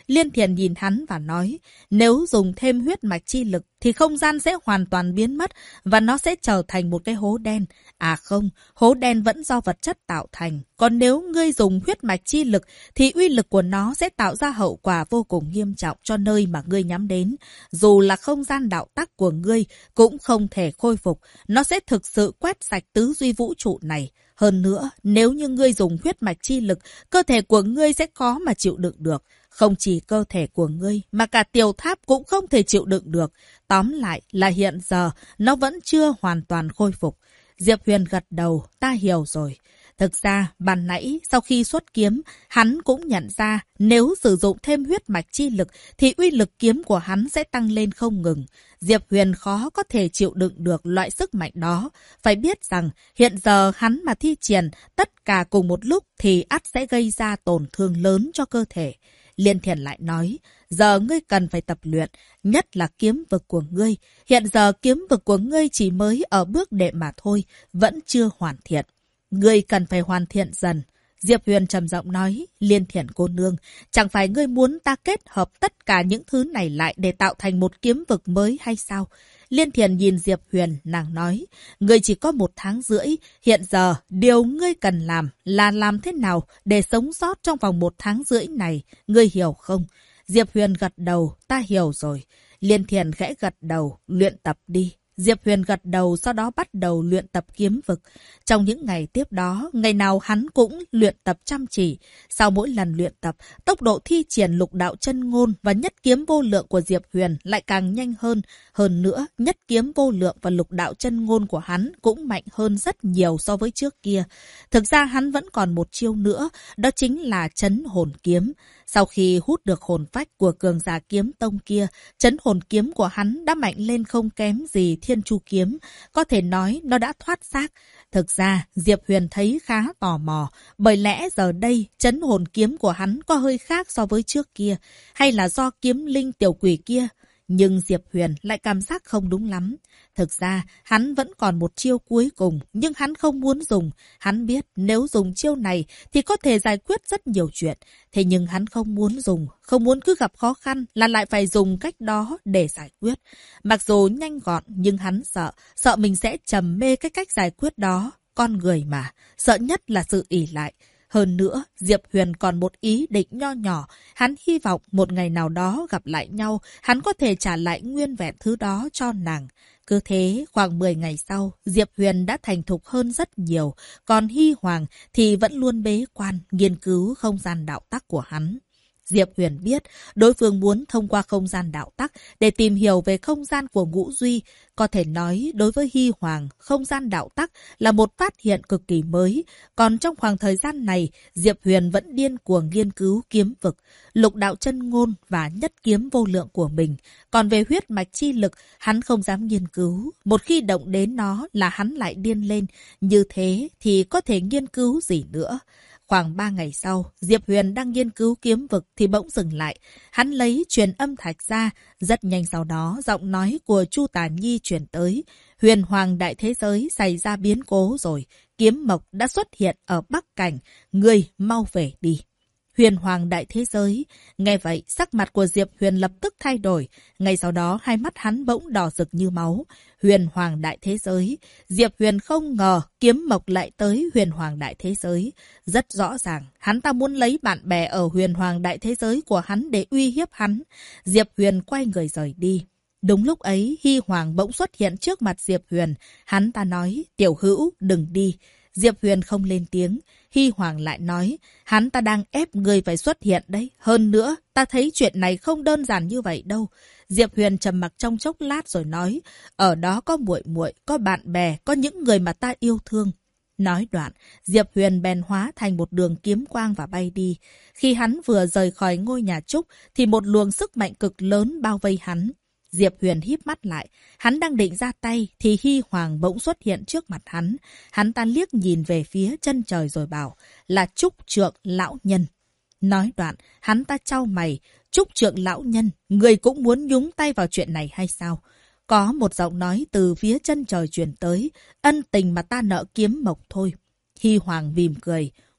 A: Liên Thiền nhìn hắn và nói, nếu dùng thêm huyết mạch chi lực thì không gian sẽ hoàn toàn biến mất và nó sẽ trở thành một cái hố đen. À không, hố đen vẫn do vật chất tạo thành. Còn nếu ngươi dùng huyết mạch chi lực thì uy lực của nó sẽ tạo ra hậu quả vô cùng nghiêm trọng cho nơi mà ngươi nhắm đến. Dù là không gian đạo tắc của ngươi cũng không thể khôi phục. Nó sẽ thực sự quét sạch tứ duy vũ trụ này. Hơn nữa, nếu như ngươi dùng huyết mạch chi lực, cơ thể của ngươi sẽ khó mà chịu đựng được. Không chỉ cơ thể của ngươi, mà cả tiểu tháp cũng không thể chịu đựng được. Tóm lại là hiện giờ, nó vẫn chưa hoàn toàn khôi phục. Diệp Huyền gật đầu, ta hiểu rồi. Thực ra, ban nãy, sau khi xuất kiếm, hắn cũng nhận ra nếu sử dụng thêm huyết mạch chi lực thì uy lực kiếm của hắn sẽ tăng lên không ngừng. Diệp Huyền khó có thể chịu đựng được loại sức mạnh đó. Phải biết rằng, hiện giờ hắn mà thi triển tất cả cùng một lúc thì ắt sẽ gây ra tổn thương lớn cho cơ thể. Liên Thiền lại nói, giờ ngươi cần phải tập luyện, nhất là kiếm vực của ngươi. Hiện giờ kiếm vực của ngươi chỉ mới ở bước đệm mà thôi, vẫn chưa hoàn thiện. Ngươi cần phải hoàn thiện dần. Diệp Huyền trầm giọng nói, Liên Thiền cô nương, chẳng phải ngươi muốn ta kết hợp tất cả những thứ này lại để tạo thành một kiếm vực mới hay sao? Liên Thiền nhìn Diệp Huyền, nàng nói, ngươi chỉ có 1 tháng rưỡi, hiện giờ điều ngươi cần làm là làm thế nào để sống sót trong vòng 1 tháng rưỡi này, ngươi hiểu không? Diệp Huyền gật đầu, ta hiểu rồi. Liên Thiền khẽ gật đầu, luyện tập đi. Diệp Huyền gật đầu, sau đó bắt đầu luyện tập kiếm vực. Trong những ngày tiếp đó, ngày nào hắn cũng luyện tập chăm chỉ. Sau mỗi lần luyện tập, tốc độ thi triển lục đạo chân ngôn và nhất kiếm vô lượng của Diệp Huyền lại càng nhanh hơn. Hơn nữa, nhất kiếm vô lượng và lục đạo chân ngôn của hắn cũng mạnh hơn rất nhiều so với trước kia. Thực ra hắn vẫn còn một chiêu nữa, đó chính là trấn hồn kiếm. Sau khi hút được hồn phách của cường giả kiếm tông kia, trấn hồn kiếm của hắn đã mạnh lên không kém gì Thiên Chu kiếm. Có thể nói nó đã thoát xác. Thực ra, Diệp Huyền thấy khá tò mò, bởi lẽ giờ đây trấn hồn kiếm của hắn có hơi khác so với trước kia, hay là do kiếm linh tiểu quỷ kia. Nhưng Diệp Huyền lại cảm giác không đúng lắm. Thực ra, hắn vẫn còn một chiêu cuối cùng, nhưng hắn không muốn dùng. Hắn biết nếu dùng chiêu này thì có thể giải quyết rất nhiều chuyện. Thế nhưng hắn không muốn dùng, không muốn cứ gặp khó khăn là lại phải dùng cách đó để giải quyết. Mặc dù nhanh gọn, nhưng hắn sợ mình sẽ trầm mê cái cách giải quyết đó. Con người mà, sợ nhất là sự ỷ lại. Hơn nữa, Diệp Huyền còn một ý định nho nhỏ. Hắn hy vọng một ngày nào đó gặp lại nhau, hắn có thể trả lại nguyên vẹn thứ đó cho nàng. Cứ thế, khoảng 10 ngày sau, Diệp Huyền đã thành thục hơn rất nhiều. Còn Hy Hoàng thì vẫn luôn bế quan, nghiên cứu không gian đạo tắc của hắn. Diệp Huyền biết đối phương muốn thông qua không gian đạo tắc để tìm hiểu về không gian của Ngũ Duy. Có thể nói đối với Hy Hoàng, không gian đạo tắc là một phát hiện cực kỳ mới. Còn trong khoảng thời gian này, Diệp Huyền vẫn điên cuồng nghiên cứu kiếm vực, lục đạo chân ngôn và nhất kiếm vô lượng của mình. Còn về huyết mạch chi lực, hắn không dám nghiên cứu. Một khi động đến nó là hắn lại điên lên. Như thế thì có thể nghiên cứu gì nữa? Khoảng 3 ngày sau, Diệp Huyền đang nghiên cứu kiếm vực thì bỗng dừng lại. Hắn lấy truyền âm thạch ra. Rất nhanh sau đó, giọng nói của Chu Tả Nhi truyền tới. Huyền Hoàng đại thế giới xảy ra biến cố rồi. Kiếm mộc đã xuất hiện ở Bắc Cảnh. Ngươi mau về đi. Huyền Hoàng đại thế giới. Nghe vậy, sắc mặt của Diệp Huyền lập tức thay đổi. Ngay sau đó, hai mắt hắn bỗng đỏ rực như máu. Huyền Hoàng đại thế giới. Diệp Huyền không ngờ kiếm mộc lại tới Huyền Hoàng đại thế giới. Rất rõ ràng, hắn ta muốn lấy bạn bè ở Huyền Hoàng đại thế giới của hắn để uy hiếp hắn. Diệp Huyền quay người rời đi. Đúng lúc ấy, Hy Hoàng bỗng xuất hiện trước mặt Diệp Huyền. Hắn ta nói, tiểu hữu, đừng đi. Diệp Huyền không lên tiếng. Hy Hoàng lại nói, hắn ta đang ép người phải xuất hiện đấy. Hơn nữa, ta thấy chuyện này không đơn giản như vậy đâu. Diệp Huyền trầm mặc trong chốc lát rồi nói, ở đó có muội muội, có bạn bè, có những người mà ta yêu thương. Nói đoạn, Diệp Huyền bèn hóa thành một đường kiếm quang và bay đi. Khi hắn vừa rời khỏi ngôi nhà trúc, thì một luồng sức mạnh cực lớn bao vây hắn. Diệp Huyền híp mắt lại, hắn đang định ra tay thì Hy Hoàng bỗng xuất hiện trước mặt hắn. Hắn ta liếc nhìn về phía chân trời rồi bảo, là Trúc Trượng lão nhân. Nói đoạn, hắn ta chau mày, Trúc Trượng lão nhân, người cũng muốn nhúng tay vào chuyện này hay sao? Có một giọng nói từ phía chân trời truyền tới, ân tình mà ta nợ kiếm mộc thôi. Hy Hoàng mỉm cười,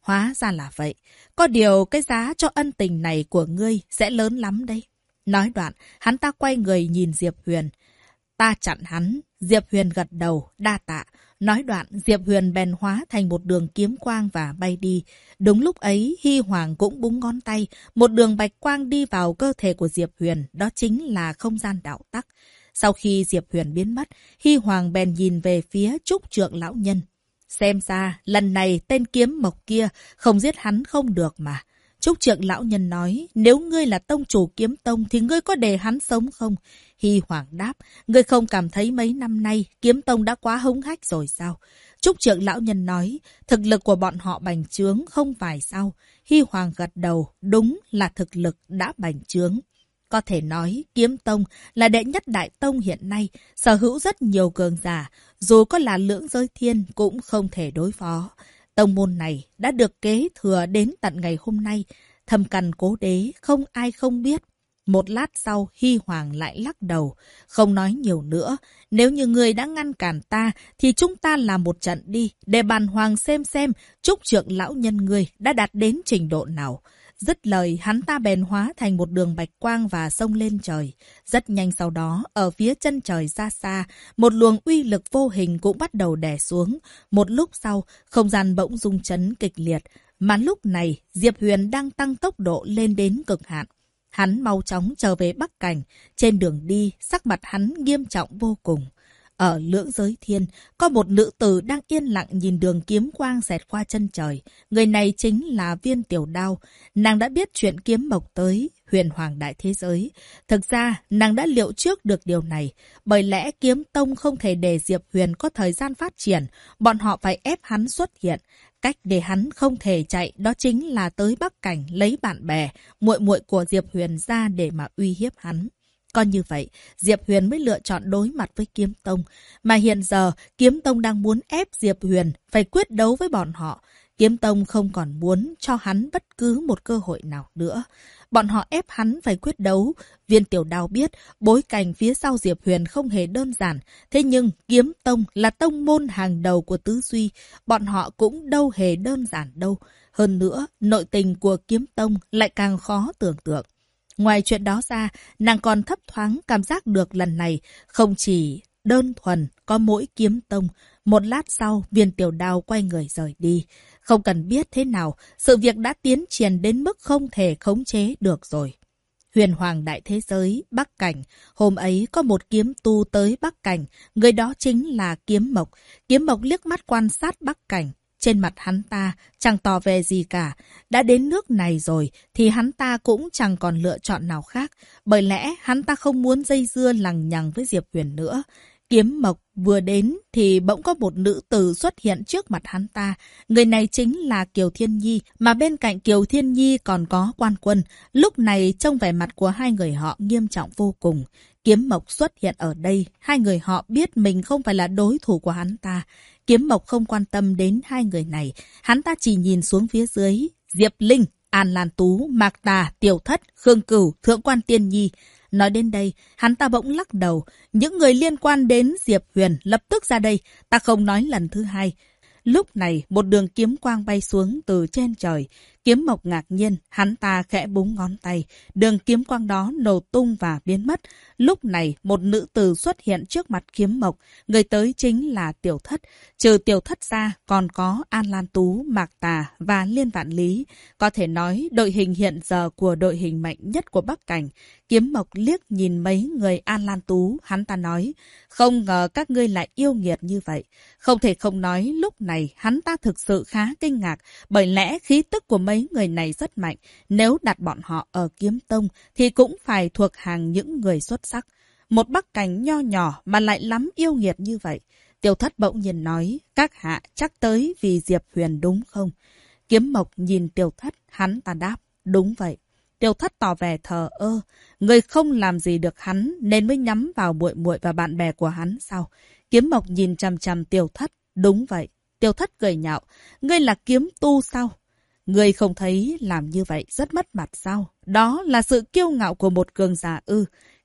A: Hóa ra là vậy. Có điều cái giá cho ân tình này của ngươi sẽ lớn lắm đấy. Nói đoạn, hắn ta quay người nhìn Diệp Huyền. Ta chặn hắn. Diệp Huyền gật đầu, đa tạ. Nói đoạn, Diệp Huyền bèn hóa thành một đường kiếm quang và bay đi. Đúng lúc ấy, Hy Hoàng cũng búng ngón tay. Một đường bạch quang đi vào cơ thể của Diệp Huyền. Đó chính là không gian đạo tắc. Sau khi Diệp Huyền biến mất, Hy Hoàng bèn nhìn về phía Trúc Trượng lão nhân. Xem ra, lần này tên kiếm mộc kia không giết hắn không được mà. Trúc Trượng lão nhân nói, nếu ngươi là tông chủ kiếm tông thì ngươi có để hắn sống không? Hy Hoàng đáp, ngươi không cảm thấy mấy năm nay kiếm tông đã quá hống hách rồi sao? Trúc Trượng lão nhân nói, thực lực của bọn họ bành trướng không phải sao? Hy Hoàng gật đầu, đúng là thực lực đã bành trướng. Có thể nói, kiếm tông là đệ nhất đại tông hiện nay, sở hữu rất nhiều cường giả, dù có là lưỡng giới thiên cũng không thể đối phó. Tông môn này đã được kế thừa đến tận ngày hôm nay, thâm căn cố đế, không ai không biết. Một lát sau, Hy Hoàng lại lắc đầu, không nói nhiều nữa. Nếu như người đã ngăn cản ta, thì chúng ta làm một trận đi, để bàn hoàng xem Trúc Trượng lão nhân người đã đạt đến trình độ nào. Dứt lời, hắn ta bèn hóa thành một đường bạch quang và xông lên trời. Rất nhanh sau đó, ở phía chân trời xa xa, một luồng uy lực vô hình cũng bắt đầu đè xuống. Một lúc sau, không gian bỗng rung chấn kịch liệt. Mà lúc này, Diệp Huyền đang tăng tốc độ lên đến cực hạn. Hắn mau chóng trở về Bắc Cảnh. Trên đường đi, sắc mặt hắn nghiêm trọng vô cùng. Ở lưỡng giới thiên, có một nữ tử đang yên lặng nhìn đường kiếm quang xẹt qua chân trời. Người này chính là Viên Tiểu Đao. Nàng đã biết chuyện kiếm mộc tới huyền hoàng đại thế giới. Thực ra, nàng đã liệu trước được điều này. Bởi lẽ kiếm tông không thể để Diệp Huyền có thời gian phát triển. Bọn họ phải ép hắn xuất hiện. Cách để hắn không thể chạy đó chính là tới Bắc Cảnh lấy bạn bè, muội muội của Diệp Huyền ra để mà uy hiếp hắn. Còn như vậy, Diệp Huyền mới lựa chọn đối mặt với Kiếm Tông. Mà hiện giờ, Kiếm Tông đang muốn ép Diệp Huyền phải quyết đấu với bọn họ. Kiếm Tông không còn muốn cho hắn bất cứ một cơ hội nào nữa. Bọn họ ép hắn phải quyết đấu. Viên Tiểu Đao biết bối cảnh phía sau Diệp Huyền không hề đơn giản. Thế nhưng Kiếm Tông là tông môn hàng đầu của Tứ Duy. Bọn họ cũng đâu hề đơn giản đâu. Hơn nữa, nội tình của Kiếm Tông lại càng khó tưởng tượng. Ngoài chuyện đó ra, nàng còn thấp thoáng cảm giác được lần này không chỉ đơn thuần có mỗi Kiếm Tông. Một lát sau, Viên Tiểu Đao quay người rời đi. Không cần biết thế nào, sự việc đã tiến triển đến mức không thể khống chế được rồi. Huyền Hoàng đại thế giới, Bắc Cảnh. Hôm ấy có một kiếm tu tới Bắc Cảnh. Người đó chính là Kiếm Mộc. Kiếm Mộc liếc mắt quan sát Bắc Cảnh. Trên mặt hắn ta chẳng tỏ vẻ gì cả. Đã đến nước này rồi thì hắn ta cũng chẳng còn lựa chọn nào khác. Bởi lẽ hắn ta không muốn dây dưa lằng nhằng với Diệp Huyền nữa. Kiếm Mộc vừa đến thì bỗng có một nữ tử xuất hiện trước mặt hắn ta. Người này chính là Kiều Thiên Nhi, mà bên cạnh Kiều Thiên Nhi còn có Quan Quân. Lúc này trông vẻ mặt của hai người họ nghiêm trọng vô cùng. Kiếm Mộc xuất hiện ở đây, hai người họ biết mình không phải là đối thủ của hắn ta. Kiếm Mộc không quan tâm đến hai người này, hắn ta chỉ nhìn xuống phía dưới. Diệp Linh, An Lan Tú, Mạc Tà, Tiểu Thất, Khương Cửu, Thượng Quan Tiên Nhi. Nói đến đây, hắn ta bỗng lắc đầu. Những người liên quan đến Diệp Huyền lập tức ra đây, ta không nói lần thứ hai. Lúc này, một đường kiếm quang bay xuống từ trên trời. Kiếm Mộc ngạc nhiên, hắn ta khẽ búng ngón tay. Đường kiếm quang đó nổ tung và biến mất. Lúc này, một nữ tử xuất hiện trước mặt Kiếm Mộc. Người tới chính là Tiểu Thất. Trừ Tiểu Thất ra, còn có An Lan Tú, Mạc Tà và Liên Vạn Lý. Có thể nói, đội hình hiện giờ của đội hình mạnh nhất của Bắc Cảnh. Kiếm Mộc liếc nhìn mấy người An Lan Tú, hắn ta nói, không ngờ các ngươi lại yêu nghiệt như vậy. Không thể không nói, lúc này hắn ta thực sự khá kinh ngạc, bởi lẽ khí tức của mấy người này rất mạnh. Nếu đặt bọn họ ở Kiếm Tông thì cũng phải thuộc hàng những người xuất sắc. Một Bắc Cảnh nho nhỏ mà lại lắm yêu nghiệt như vậy. Tiểu Thất bỗng nhiên nói, các hạ chắc tới vì Diệp Huyền đúng không? Kiếm Mộc nhìn Tiểu Thất, hắn ta đáp, đúng vậy. Tiểu Thất tỏ vẻ thờ ơ, người không làm gì được hắn nên mới nhắm vào muội muội và bạn bè của hắn sao? Kiếm Mộc nhìn chằm chằm Tiểu Thất, đúng vậy. Tiểu Thất cười nhạo, ngươi là kiếm tu sao? Ngươi không thấy làm như vậy rất mất mặt sao? Đó là sự kiêu ngạo của một cường giả ư?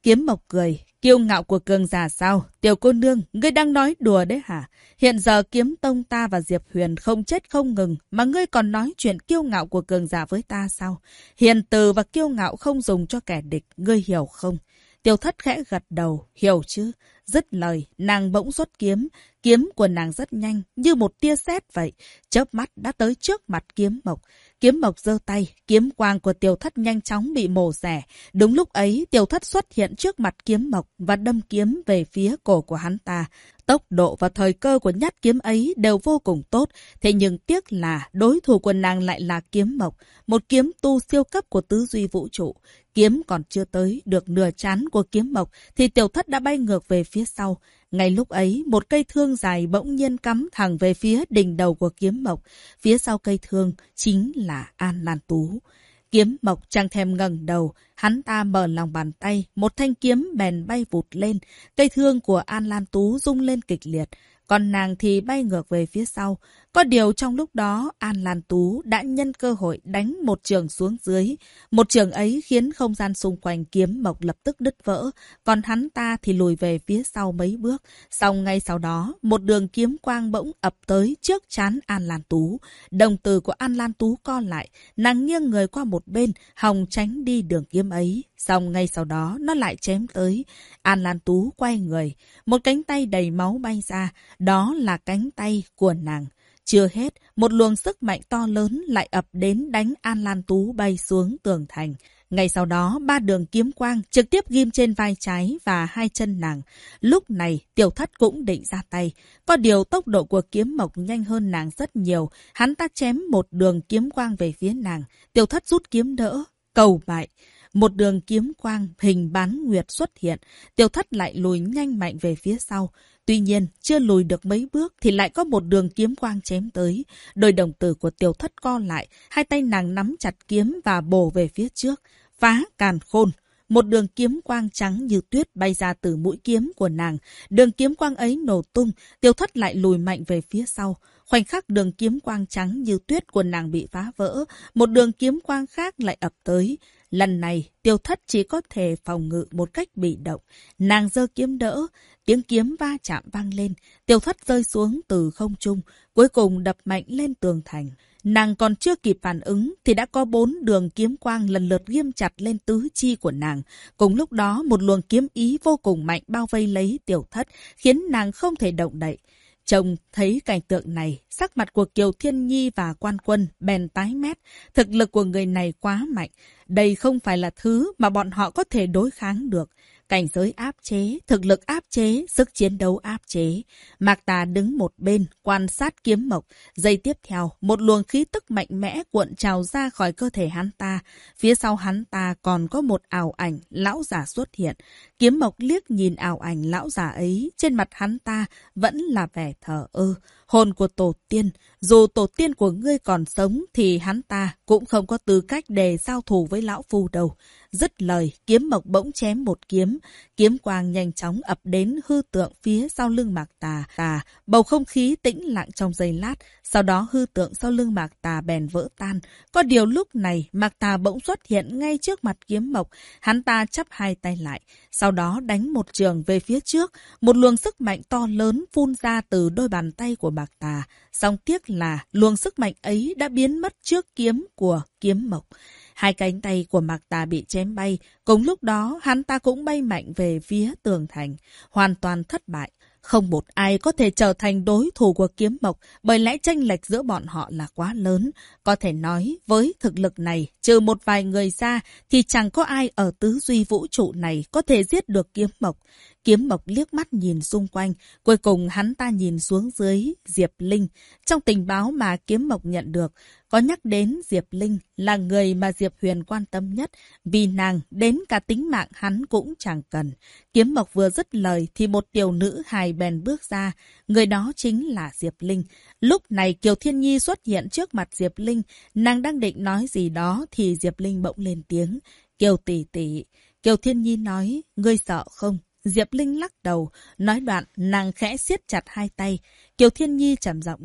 A: Kiếm Mộc cười. Kiêu ngạo của cường giả sao? Tiểu cô nương, ngươi đang nói đùa đấy hả? Hiện giờ kiếm tông ta và Diệp Huyền không chết không ngừng, mà ngươi còn nói chuyện kiêu ngạo của cường giả với ta sao? Hiền từ và kiêu ngạo không dùng cho kẻ địch, ngươi hiểu không? Tiêu Thất khẽ gật đầu, hiểu chứ? Dứt lời, nàng bỗng xuất kiếm. Kiếm của nàng rất nhanh, như một tia sét vậy. Chớp mắt đã tới trước mặt Kiếm Mộc. Kiếm Mộc giơ tay, kiếm quang của Tiêu Thất nhanh chóng bị mổ xẻ. Đúng lúc ấy, Tiêu Thất xuất hiện trước mặt Kiếm Mộc và đâm kiếm về phía cổ của hắn ta. Tốc độ và thời cơ của nhát kiếm ấy đều vô cùng tốt. Thế nhưng tiếc là đối thủ của nàng lại là Kiếm Mộc, một kiếm tu siêu cấp của tứ duy vũ trụ. Kiếm còn chưa tới được nửa trán của Kiếm Mộc thì Tiểu Thất đã bay ngược về phía sau. Ngay lúc ấy, một cây thương dài bỗng nhiên cắm thẳng về phía đỉnh đầu của Kiếm Mộc. Phía sau cây thương chính là An Lan Tú. Kiếm Mộc chẳng thèm ngẩng đầu, hắn ta mở lòng bàn tay, một thanh kiếm bèn bay vụt lên. Cây thương của An Lan Tú rung lên kịch liệt, còn nàng thì bay ngược về phía sau. Có điều trong lúc đó, An Lan Tú đã nhân cơ hội đánh một trường xuống dưới. Một trường ấy khiến không gian xung quanh Kiếm Mộc lập tức đứt vỡ, còn hắn ta thì lùi về phía sau mấy bước. Xong ngay sau đó, một đường kiếm quang bỗng ập tới trước trán An Lan Tú. Đồng tử của An Lan Tú co lại, nàng nghiêng người qua một bên, hòng tránh đi đường kiếm ấy. Xong ngay sau đó, nó lại chém tới. An Lan Tú quay người, một cánh tay đầy máu bay ra, đó là cánh tay của nàng. Chưa hết, một luồng sức mạnh to lớn lại ập đến đánh An Lan Tú bay xuống tường thành. Ngay sau đó, 3 đường kiếm quang trực tiếp ghim trên vai trái và hai chân nàng. Lúc này, Tiểu Thất cũng định ra tay. Có điều tốc độ của Kiếm Mộc nhanh hơn nàng rất nhiều. Hắn ta chém một đường kiếm quang về phía nàng. Tiểu Thất rút kiếm đỡ, cầu bại. Một đường kiếm quang hình bán nguyệt xuất hiện. Tiểu Thất lại lùi nhanh mạnh về phía sau. Tuy nhiên, chưa lùi được mấy bước thì lại có một đường kiếm quang chém tới. Đôi đồng tử của Tiểu Thất co lại, hai tay nàng nắm chặt kiếm và bổ về phía trước. Phá càn khôn. Một đường kiếm quang trắng như tuyết bay ra từ mũi kiếm của nàng. Đường kiếm quang ấy nổ tung, Tiểu Thất lại lùi mạnh về phía sau. Khoảnh khắc đường kiếm quang trắng như tuyết của nàng bị phá vỡ, một đường kiếm quang khác lại ập tới. Lần này, Tiểu Thất chỉ có thể phòng ngự một cách bị động. Nàng giơ kiếm đỡ, tiếng kiếm va chạm vang lên. Tiểu Thất rơi xuống từ không trung, cuối cùng đập mạnh lên tường thành. Nàng còn chưa kịp phản ứng thì đã có 4 đường kiếm quang lần lượt ghim chặt lên tứ chi của nàng. Cùng lúc đó, một luồng kiếm ý vô cùng mạnh bao vây lấy Tiểu Thất, khiến nàng không thể động đậy. Trông thấy cảnh tượng này, sắc mặt của Kiều Thiên Nhi và Quan Quân bèn tái mét. Thực lực của người này quá mạnh. Đây không phải là thứ mà bọn họ có thể đối kháng được. Cảnh giới áp chế, thực lực áp chế, sức chiến đấu áp chế. Mạc Tà đứng một bên, quan sát Kiếm Mộc. Giây tiếp theo, một luồng khí tức mạnh mẽ cuộn trào ra khỏi cơ thể hắn ta. Phía sau hắn ta còn có một ảo ảnh, lão giả xuất hiện. Kiếm Mộc liếc nhìn ảo ảnh lão giả ấy, trên mặt hắn ta vẫn là vẻ thờ ơ. Hồn của tổ tiên, dù tổ tiên của ngươi còn sống thì hắn ta cũng không có tư cách để giao thủ với lão phu đâu. Dứt lời, Kiếm Mộc bỗng chém một kiếm. Kiếm quang nhanh chóng ập đến hư tượng phía sau lưng Mạc Tà. Bầu không khí tĩnh lặng trong giây lát. Sau đó hư tượng sau lưng Mạc Tà bèn vỡ tan. Có điều lúc này, Mạc Tà bỗng xuất hiện ngay trước mặt Kiếm Mộc. Hắn ta chắp hai tay lại. Sau đó đánh một trường về phía trước. Một luồng sức mạnh to lớn phun ra từ đôi bàn tay của Mạc Tà. Song tiếc là luồng sức mạnh ấy đã biến mất trước kiếm của Kiếm Mộc. Hai cánh tay của Mạc Tà bị chém bay. Cùng lúc đó, hắn ta cũng bay mạnh về phía tường thành. Hoàn toàn thất bại. Không một ai có thể trở thành đối thủ của Kiếm Mộc bởi lẽ chênh lệch giữa bọn họ là quá lớn. Có thể nói, với thực lực này, trừ một vài người ra, thì chẳng có ai ở tứ duy vũ trụ này có thể giết được Kiếm Mộc. Kiếm Mộc liếc mắt nhìn xung quanh, cuối cùng hắn ta nhìn xuống dưới Diệp Linh. Trong tình báo mà Kiếm Mộc nhận được, có nhắc đến Diệp Linh là người mà Diệp Huyền quan tâm nhất, vì nàng đến cả tính mạng hắn cũng chẳng cần. Kiếm Mộc vừa dứt lời thì một tiểu nữ hài bèn bước ra, người đó chính là Diệp Linh. Lúc này Kiều Thiên Nhi xuất hiện trước mặt Diệp Linh, nàng đang định nói gì đó thì Diệp Linh bỗng lên tiếng. Kiều tỷ tỷ. Kiều Thiên Nhi nói, ngươi sợ không? Diệp Linh lắc đầu, nói đoạn nàng khẽ siết chặt hai tay. Kiều Thiên Nhi trầm giọng nói,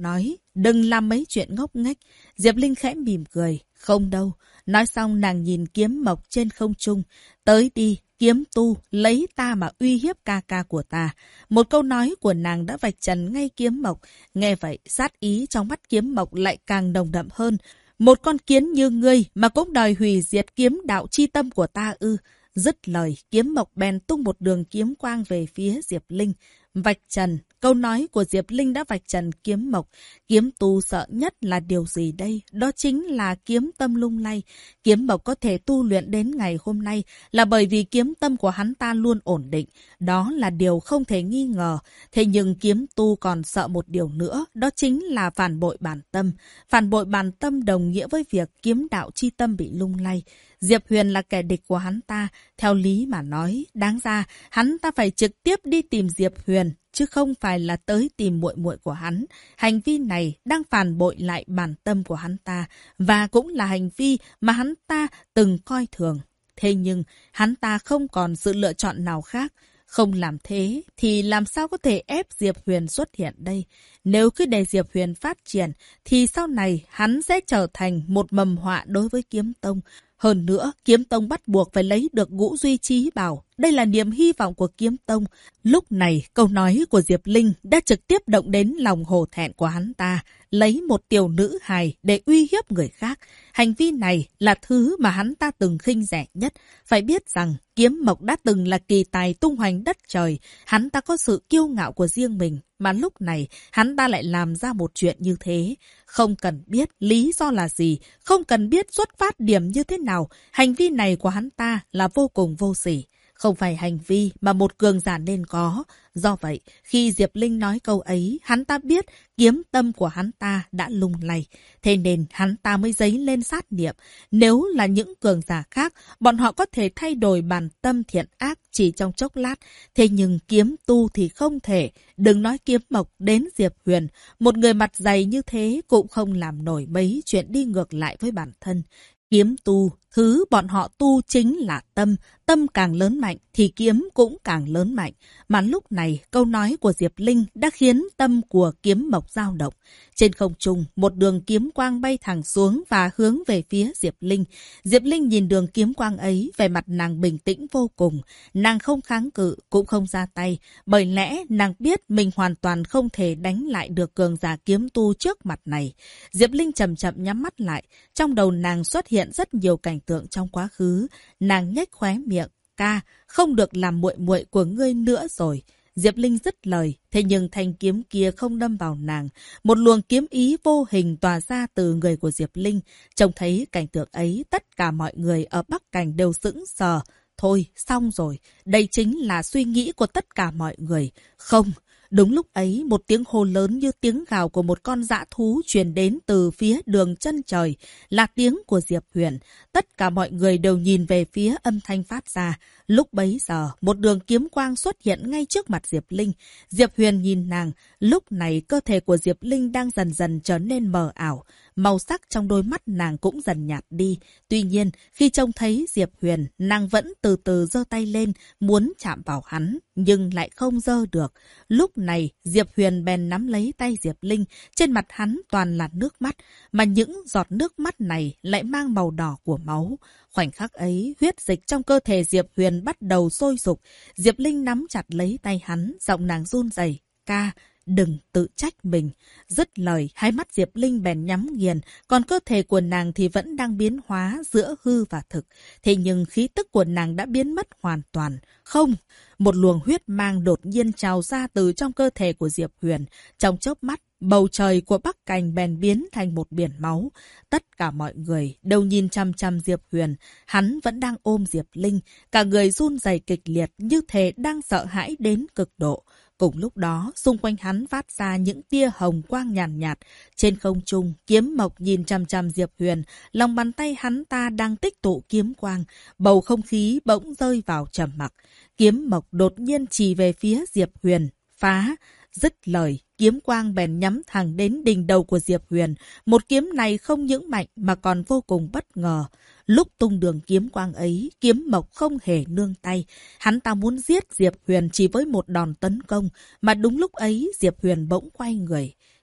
A: đừng làm mấy chuyện ngốc nghếch. Diệp Linh khẽ mỉm cười. Không đâu. Nói xong nàng nhìn kiếm mộc trên không trung. Tới đi, kiếm tu, lấy ta mà uy hiếp ca ca của ta. Một câu nói của nàng đã vạch trần ngay kiếm mộc. Nghe vậy, sát ý trong mắt kiếm mộc lại càng nồng đậm hơn. Một con kiến như ngươi mà cũng đòi hủy diệt kiếm đạo chi tâm của ta ư. Dứt lời, kiếm mộc bèn tung một đường kiếm quang về phía Diệp Linh. Vạch trần, câu nói của Diệp Linh đã vạch trần kiếm mộc. Kiếm tu sợ nhất là điều gì đây? Đó chính là kiếm tâm lung lay. Kiếm mộc có thể tu luyện đến ngày hôm nay là bởi vì kiếm tâm của hắn ta luôn ổn định. Đó là điều không thể nghi ngờ. Thế nhưng kiếm tu còn sợ một điều nữa, đó chính là phản bội bản tâm. Phản bội bản tâm đồng nghĩa với việc kiếm đạo chi tâm bị lung lay. Diệp Huyền là kẻ địch của hắn ta. Theo lý mà nói, đáng ra hắn ta phải trực tiếp đi tìm Diệp Huyền, chứ không phải là tới tìm muội muội của hắn. Hành vi này đang phản bội lại bản tâm của hắn ta, và cũng là hành vi mà hắn ta từng coi thường. Thế nhưng, hắn ta không còn sự lựa chọn nào khác. Không làm thế thì làm sao có thể ép Diệp Huyền xuất hiện đây? Nếu cứ để Diệp Huyền phát triển thì sau này hắn sẽ trở thành một mầm họa đối với Kiếm Tông. Hơn nữa, Kiếm Tông bắt buộc phải lấy được Ngũ Duy Chí Bảo. Đây là niềm hy vọng của Kiếm Tông. Lúc này, câu nói của Diệp Linh đã trực tiếp động đến lòng hổ thẹn của hắn ta. Lấy một tiểu nữ hài để uy hiếp người khác. Hành vi này là thứ mà hắn ta từng khinh rẻ nhất. Phải biết rằng, Kiếm Mộc đã từng là kỳ tài tung hoành đất trời. Hắn ta có sự kiêu ngạo của riêng mình. Mà lúc này, hắn ta lại làm ra một chuyện như thế. Không cần biết lý do là gì, không cần biết xuất phát điểm như thế nào. Hành vi này của hắn ta là vô cùng vô sỉ. Không phải hành vi mà một cường giả nên có. Do vậy, khi Diệp Linh nói câu ấy, hắn ta biết kiếm tâm của hắn ta đã lung lay. Thế nên hắn ta mới dấy lên sát niệm. Nếu là những cường giả khác, bọn họ có thể thay đổi bản tâm thiện ác chỉ trong chốc lát. Thế nhưng kiếm tu thì không thể. Đừng nói Kiếm Mộc đến Diệp Huyền. Một người mặt dày như thế cũng không làm nổi mấy chuyện đi ngược lại với bản thân. Kiếm tu, thứ bọn họ tu chính là tâm. Tâm càng lớn mạnh thì kiếm cũng càng lớn mạnh. Mà lúc này, câu nói của Diệp Linh đã khiến tâm của Kiếm Mộc dao động. Trên không trung, một đường kiếm quang bay thẳng xuống và hướng về phía Diệp Linh. Diệp Linh nhìn đường kiếm quang ấy, vẻ mặt nàng bình tĩnh vô cùng. Nàng không kháng cự, cũng không ra tay. Bởi lẽ nàng biết mình hoàn toàn không thể đánh lại được cường giả kiếm tu trước mặt này. Diệp Linh chậm chậm nhắm mắt lại. Trong đầu nàng xuất hiện rất nhiều cảnh tượng trong quá khứ. Nàng nhếch khóe miệng. Ca, không được làm muội muội của ngươi nữa rồi. Diệp Linh dứt lời, thế nhưng thanh kiếm kia không đâm vào nàng. Một luồng kiếm ý vô hình tỏa ra từ người của Diệp Linh. Trông thấy cảnh tượng ấy, tất cả mọi người ở Bắc Cảnh đều sững sờ. Thôi, xong rồi. Đây chính là suy nghĩ của tất cả mọi người. Không. Đúng lúc ấy, một tiếng hô lớn như tiếng gào của một con dã thú truyền đến từ phía đường chân trời, là tiếng của Diệp Huyền. Tất cả mọi người đều nhìn về phía âm thanh phát ra. Lúc bấy giờ, một đường kiếm quang xuất hiện ngay trước mặt Diệp Linh. Diệp Huyền nhìn nàng. Lúc này, cơ thể của Diệp Linh đang dần dần trở nên mờ ảo. Màu sắc trong đôi mắt nàng cũng dần nhạt đi. Tuy nhiên, khi trông thấy Diệp Huyền, nàng vẫn từ từ giơ tay lên, muốn chạm vào hắn, nhưng lại không giơ được. Lúc này, Diệp Huyền bèn nắm lấy tay Diệp Linh, trên mặt hắn toàn là nước mắt, mà những giọt nước mắt này lại mang màu đỏ của máu. Khoảnh khắc ấy, huyết dịch trong cơ thể Diệp Huyền bắt đầu sôi sục. Diệp Linh nắm chặt lấy tay hắn, giọng nàng run rẩy. Ca, đừng tự trách mình. Dứt lời, hai mắt Diệp Linh bèn nhắm nghiền, còn cơ thể của nàng thì vẫn đang biến hóa giữa hư và thực. Thế nhưng khí tức của nàng đã biến mất hoàn toàn. Không, một luồng huyết mang đột nhiên trào ra từ trong cơ thể của Diệp Huyền. Trong chớp mắt, bầu trời của Bắc Cảnh bèn biến thành một biển máu. Tất cả mọi người đều nhìn chăm chăm Diệp Huyền. Hắn vẫn đang ôm Diệp Linh. Cả người run rẩy kịch liệt như thể đang sợ hãi đến cực độ. Cùng lúc đó, xung quanh hắn phát ra những tia hồng quang nhàn nhạt. Trên không trung, Kiếm Mộc nhìn chăm chăm Diệp Huyền. Lòng bàn tay hắn ta đang tích tụ kiếm quang. Bầu không khí bỗng rơi vào trầm mặc. Kiếm Mộc đột nhiên chỉ về phía Diệp Huyền. Phá! Dứt lời, kiếm quang bèn nhắm thẳng đến đỉnh đầu của Diệp Huyền. Một kiếm này không những mạnh mà còn vô cùng bất ngờ. Lúc tung đường kiếm quang ấy, Kiếm Mộc không hề nương tay. Hắn ta muốn giết Diệp Huyền chỉ với một đòn tấn công, mà đúng lúc ấy Diệp Huyền bỗng quay người.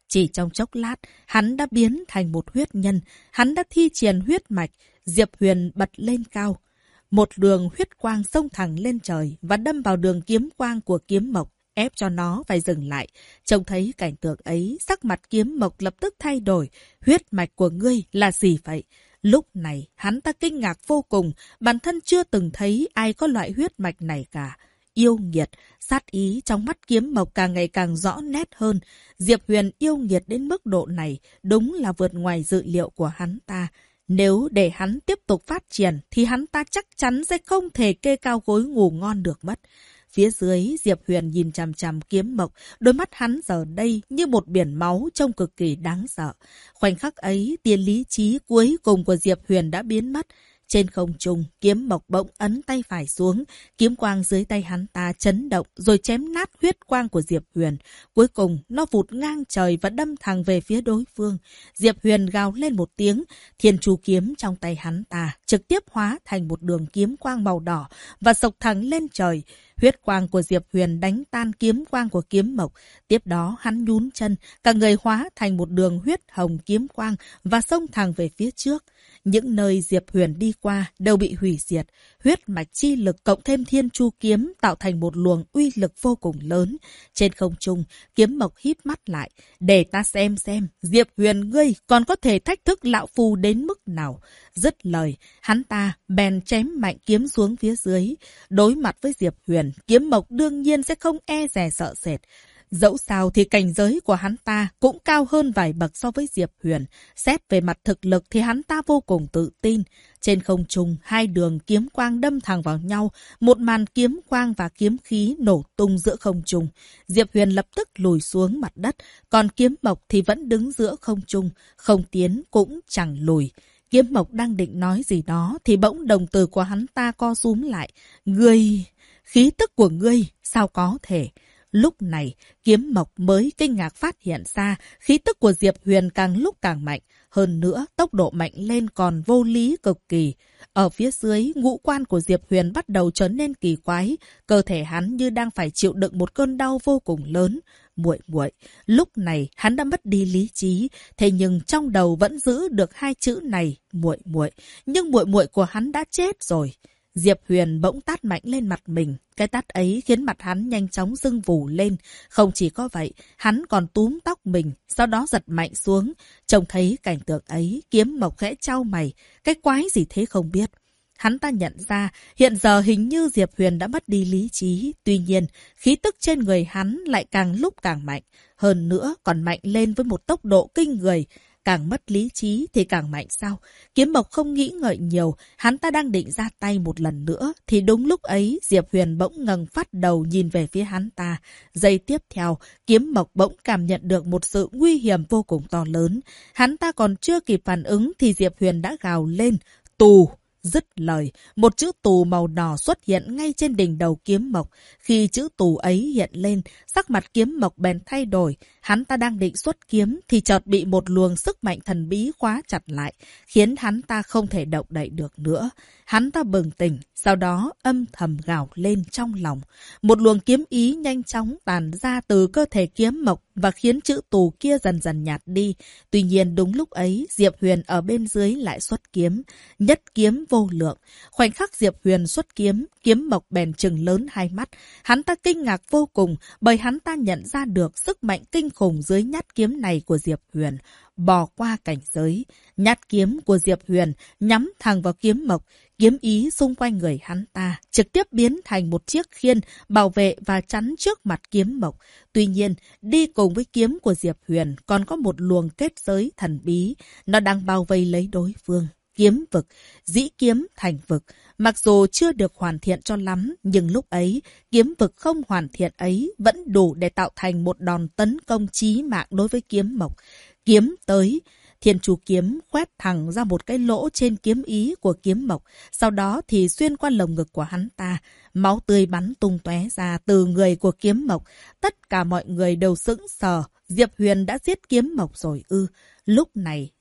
A: Chỉ trong chốc lát, hắn đã biến thành một huyết nhân, hắn đã thi triển huyết mạch. Diệp Huyền bật lên cao. Một đường huyết quang xông thẳng lên trời và đâm vào đường kiếm quang của Kiếm Mộc, ép cho nó phải dừng lại. Trông thấy cảnh tượng ấy, sắc mặt Kiếm Mộc lập tức thay đổi. Huyết mạch của ngươi là gì vậy? Lúc này, hắn ta kinh ngạc vô cùng, bản thân chưa từng thấy ai có loại huyết mạch này cả. Yêu nghiệt, sát ý trong mắt Kiếm Mộc càng ngày càng rõ nét hơn. Diệp Huyền yêu nghiệt đến mức độ này, đúng là vượt ngoài dự liệu của hắn ta. Nếu để hắn tiếp tục phát triển, thì hắn ta chắc chắn sẽ không thể kê cao gối ngủ ngon được mất. Phía dưới, Diệp Huyền nhìn chằm chằm Kiếm Mộc, đôi mắt hắn giờ đây như một biển máu trông cực kỳ đáng sợ. Khoảnh khắc ấy, tia lý trí cuối cùng của Diệp Huyền đã biến mất. Trên không trung, Kiếm Mộc bỗng ấn tay phải xuống, kiếm quang dưới tay hắn ta chấn động rồi chém nát huyết quang của Diệp Huyền. Cuối cùng, nó vụt ngang trời và đâm thẳng về phía đối phương. Diệp Huyền gào lên một tiếng, thiên chu kiếm trong tay hắn ta trực tiếp hóa thành một đường kiếm quang màu đỏ và xộc thẳng lên trời. Huyết quang của Diệp Huyền đánh tan kiếm quang của Kiếm Mộc. Tiếp đó hắn nhún chân, cả người hóa thành một đường huyết hồng kiếm quang và xông thẳng về phía trước. Những nơi Diệp Huyền đi qua đều bị hủy diệt. Huyết mạch chi lực cộng thêm thiên chu kiếm tạo thành một luồng uy lực vô cùng lớn. Trên không trung, Kiếm Mộc híp mắt lại. Để ta xem, Diệp Huyền ngươi còn có thể thách thức lão phu đến mức nào. Dứt lời, hắn ta bèn chém mạnh kiếm xuống phía dưới. Đối mặt với Diệp Huyền, Kiếm Mộc đương nhiên sẽ không e dè sợ sệt. Dẫu sao thì cảnh giới của hắn ta cũng cao hơn vài bậc so với Diệp Huyền. Xét về mặt thực lực thì hắn ta vô cùng tự tin. Trên không trung, hai đường kiếm quang đâm thẳng vào nhau. Một màn kiếm quang và kiếm khí nổ tung giữa không trung. Diệp Huyền lập tức lùi xuống mặt đất. Còn Kiếm Mộc thì vẫn đứng giữa không trung. Không tiến cũng chẳng lùi. Kiếm Mộc đang định nói gì đó thì bỗng đồng tử của hắn ta co rúm lại. Ngươi... khí tức của ngươi, sao có thể? Lúc này, Kiếm Mộc mới kinh ngạc phát hiện ra khí tức của Diệp Huyền càng lúc càng mạnh. Hơn nữa, tốc độ mạnh lên còn vô lý cực kỳ. Ở phía dưới, ngũ quan của Diệp Huyền bắt đầu trở nên kỳ quái. Cơ thể hắn như đang phải chịu đựng một cơn đau vô cùng lớn. Muội. Lúc này, hắn đã mất đi lý trí. Thế nhưng trong đầu vẫn giữ được hai chữ này, muội. Nhưng muội của hắn đã chết rồi. Diệp Huyền bỗng tát mạnh lên mặt mình. Cái tát ấy khiến mặt hắn nhanh chóng sưng vù lên. Không chỉ có vậy, hắn còn túm tóc mình, sau đó giật mạnh xuống. Trông thấy cảnh tượng ấy, Kiếm Mộc khẽ chau mày. Cái quái gì thế không biết. Hắn ta nhận ra, hiện giờ hình như Diệp Huyền đã mất đi lý trí. Tuy nhiên, khí tức trên người hắn lại càng lúc càng mạnh. Hơn nữa, còn mạnh lên với một tốc độ kinh người. Càng mất lý trí thì càng mạnh sao? Kiếm Mộc không nghĩ ngợi nhiều, hắn ta đang định ra tay một lần nữa, thì đúng lúc ấy Diệp Huyền bỗng ngẩng phát đầu nhìn về phía hắn ta. Giây tiếp theo, Kiếm Mộc bỗng cảm nhận được một sự nguy hiểm vô cùng to lớn. Hắn ta còn chưa kịp phản ứng thì Diệp Huyền đã gào lên, tù! Dứt lời, một chữ tù màu đỏ xuất hiện ngay trên đỉnh đầu Kiếm Mộc. Khi chữ tù ấy hiện lên, sắc mặt Kiếm Mộc bèn thay đổi. Hắn ta đang định xuất kiếm thì chợt bị một luồng sức mạnh thần bí khóa chặt lại, khiến hắn ta không thể động đậy được nữa. Hắn ta bừng tỉnh, sau đó âm thầm gào lên trong lòng. Một luồng kiếm ý nhanh chóng tàn ra từ cơ thể Kiếm Mộc và khiến chữ tù kia dần dần nhạt đi. Tuy nhiên đúng lúc ấy, Diệp Huyền ở bên dưới lại xuất kiếm. Nhất kiếm vô lượng. Khoảnh khắc Diệp Huyền xuất kiếm, Kiếm Mộc bèn trừng lớn hai mắt. Hắn ta kinh ngạc vô cùng bởi hắn ta nhận ra được sức mạnh kinh khủng dưới nhát kiếm này của Diệp Huyền. Bỏ qua cảnh giới, nhát kiếm của Diệp Huyền nhắm thẳng vào Kiếm Mộc. Kiếm ý xung quanh người hắn ta trực tiếp biến thành một chiếc khiên bảo vệ và chắn trước mặt Kiếm Mộc. Tuy nhiên, đi cùng với kiếm của Diệp Huyền còn có một luồng kết giới thần bí. Nó đang bao vây lấy đối phương. Kiếm vực, dĩ kiếm thành vực. Mặc dù chưa được hoàn thiện cho lắm, nhưng lúc ấy, kiếm vực không hoàn thiện ấy vẫn đủ để tạo thành một đòn tấn công chí mạng đối với Kiếm Mộc. Kiếm tới, Thiên Chu kiếm khoét thẳng ra một cái lỗ trên kiếm ý của Kiếm Mộc, sau đó thì xuyên qua lồng ngực của hắn ta. Máu tươi bắn tung tóe ra từ người của Kiếm Mộc. Tất cả mọi người đều sững sờ. Diệp Huyền đã giết Kiếm Mộc rồi ư? Lúc này,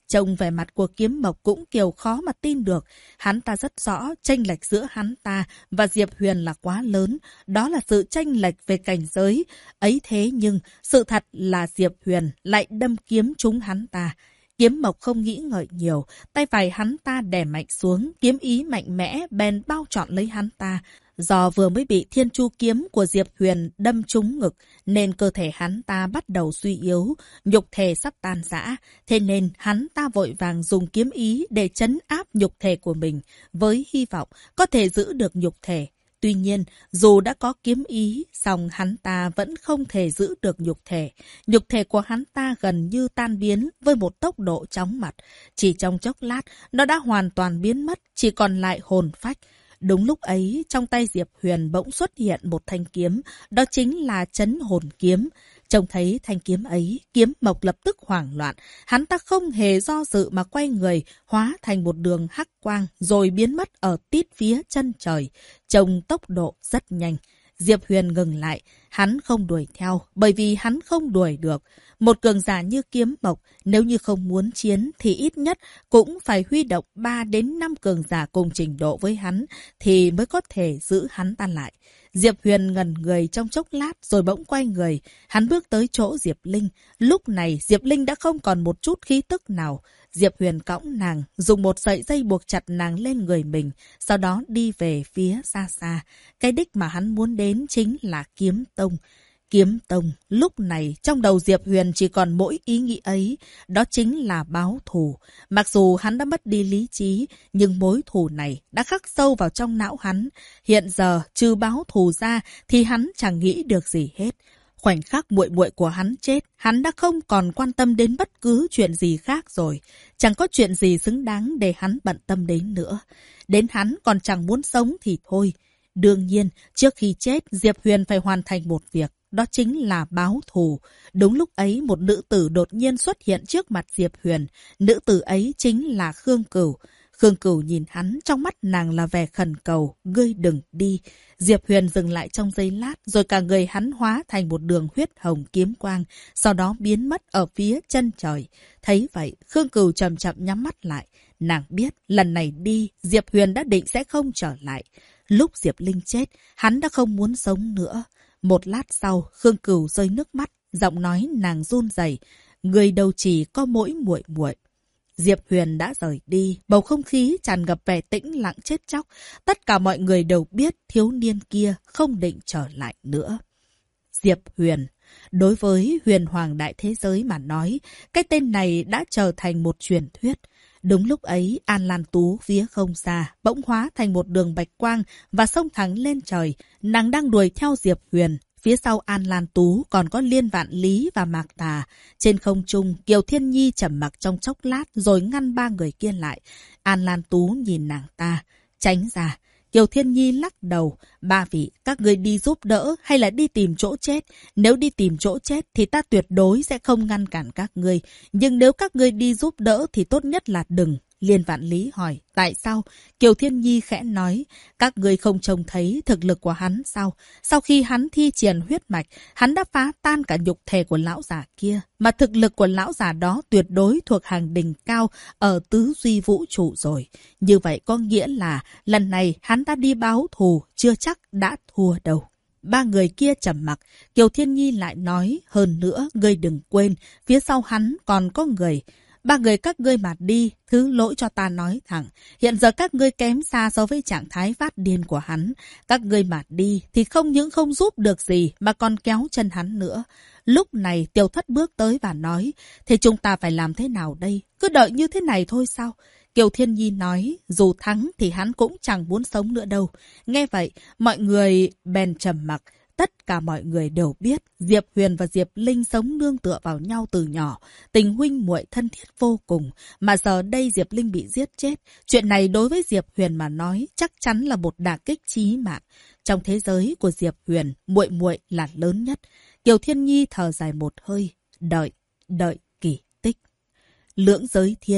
A: Trông vẻ mặt của Kiếm Mộc cũng Kiều khó mà tin được. Hắn ta rất rõ chênh lệch giữa hắn ta và Diệp Huyền là quá lớn. Đó là sự chênh lệch về cảnh giới. Ấy thế nhưng sự thật là Diệp Huyền lại đâm kiếm trúng hắn ta. Kiếm Mộc không nghĩ ngợi nhiều, tay phải hắn ta đè mạnh xuống, kiếm ý mạnh mẽ bèn bao trọn lấy hắn ta. Do vừa mới bị thiên chu kiếm của Diệp Huyền đâm trúng ngực, nên cơ thể hắn ta bắt đầu suy yếu, nhục thể sắp tan rã. Thế nên hắn ta vội vàng dùng kiếm ý để trấn áp nhục thể của mình, với hy vọng có thể giữ được nhục thể. Tuy nhiên, dù đã có kiếm ý, song hắn ta vẫn không thể giữ được nhục thể. Nhục thể của hắn ta gần như tan biến với một tốc độ chóng mặt. Chỉ trong chốc lát, nó đã hoàn toàn biến mất, chỉ còn lại hồn phách. Đúng lúc ấy, trong tay Diệp Huyền bỗng xuất hiện một thanh kiếm, đó chính là Trấn Hồn Kiếm. Trông thấy thanh kiếm ấy, Kiếm Mộc lập tức hoảng loạn. Hắn ta không hề do dự mà quay người, hóa thành một đường hắc quang, rồi biến mất ở tít phía chân trời. Trông tốc độ rất nhanh. Diệp Huyền ngừng lại. Hắn không đuổi theo, bởi vì hắn không đuổi được. Một cường giả như Kiếm Mộc, nếu như không muốn chiến thì ít nhất cũng phải huy động 3 đến 5 cường giả cùng trình độ với hắn thì mới có thể giữ hắn ta lại. Diệp Huyền ngẩn người trong chốc lát rồi bỗng quay người. Hắn bước tới chỗ Diệp Linh. Lúc này Diệp Linh đã không còn một chút khí tức nào. Diệp Huyền cõng nàng, dùng một sợi dây buộc chặt nàng lên người mình, sau đó đi về phía xa xa. Cái đích mà hắn muốn đến chính là Kiếm Tông. Kiếm Tông, lúc này trong đầu Diệp Huyền chỉ còn mỗi ý nghĩ ấy, đó chính là báo thù. Mặc dù hắn đã mất đi lý trí, nhưng mối thù này đã khắc sâu vào trong não hắn. Hiện giờ, trừ báo thù ra thì hắn chẳng nghĩ được gì hết. Khoảnh khắc muội muội của hắn chết, hắn đã không còn quan tâm đến bất cứ chuyện gì khác rồi. Chẳng có chuyện gì xứng đáng để hắn bận tâm đến nữa. Đến hắn còn chẳng muốn sống thì thôi. Đương nhiên, trước khi chết, Diệp Huyền phải hoàn thành một việc. Đó chính là báo thù. Đúng lúc ấy, một nữ tử đột nhiên xuất hiện trước mặt Diệp Huyền. Nữ tử ấy chính là Khương Cửu. Khương Cửu nhìn hắn, trong mắt nàng là vẻ khẩn cầu, ngươi đừng đi. Diệp Huyền dừng lại trong giây lát, rồi cả người hắn hóa thành một đường huyết hồng kiếm quang, sau đó biến mất ở phía chân trời. Thấy vậy, Khương Cửu chậm chậm nhắm mắt lại. Nàng biết, lần này đi, Diệp Huyền đã định sẽ không trở lại. Lúc Diệp Linh chết, hắn đã không muốn sống nữa. Một lát sau, Khương Cửu rơi nước mắt, giọng nói nàng run rẩy, người đâu chỉ có mỗi muội muội. Diệp Huyền đã rời đi, bầu không khí tràn ngập vẻ tĩnh lặng chết chóc. Tất cả mọi người đều biết thiếu niên kia không định trở lại nữa. Diệp Huyền. Đối với huyền hoàng đại thế giới mà nói, cái tên này đã trở thành một truyền thuyết. Đúng lúc ấy, An Lan Tú phía không xa, bỗng hóa thành một đường bạch quang và xông thẳng lên trời. Nàng đang đuổi theo Diệp Huyền. Phía sau An Lan Tú còn có Liên Vạn Lý và Mạc Tà. Trên không trung, Kiều Thiên Nhi trầm mặc trong chốc lát rồi ngăn ba người kia lại. An Lan Tú nhìn nàng ta. Tránh ra. Kiều Thiên Nhi lắc đầu. Ba vị, các ngươi đi giúp đỡ hay là đi tìm chỗ chết? Nếu đi tìm chỗ chết thì ta tuyệt đối sẽ không ngăn cản các ngươi. Nhưng nếu các ngươi đi giúp đỡ thì tốt nhất là đừng. Liên Vạn Lý hỏi, tại sao? Kiều Thiên Nhi khẽ nói, các ngươi không trông thấy thực lực của hắn sao? Sau khi hắn thi triển huyết mạch, hắn đã phá tan cả nhục thể của lão giả kia. Mà thực lực của lão giả đó tuyệt đối thuộc hàng đỉnh cao ở tứ duy vũ trụ rồi. Như vậy có nghĩa là lần này hắn đã đi báo thù, chưa chắc đã thua đâu. Ba người kia trầm mặc, Kiều Thiên Nhi lại nói, hơn nữa, ngươi đừng quên, phía sau hắn còn có người. Ba người các ngươi mà đi, thứ lỗi cho ta nói thẳng. Hiện giờ các ngươi kém xa so với trạng thái phát điên của hắn. Các ngươi mà đi thì không những không giúp được gì mà còn kéo chân hắn nữa. Lúc này Tiểu Thất bước tới và nói, thế chúng ta phải làm thế nào đây? Cứ đợi như thế này thôi sao? Kiều Thiên Nhi nói, dù thắng thì hắn cũng chẳng muốn sống nữa đâu. Nghe vậy, mọi người bèn trầm mặc. Tất cả mọi người đều biết Diệp Huyền và Diệp Linh sống nương tựa vào nhau từ nhỏ, tình huynh muội thân thiết vô cùng, mà giờ đây Diệp Linh bị giết chết. Chuyện này đối với Diệp Huyền mà nói chắc chắn là một đả kích chí mạng. Trong thế giới của Diệp Huyền, muội muội là lớn nhất. Kiều Thiên Nhi thở dài một hơi, đợi kỳ tích. Lưỡng giới thiên,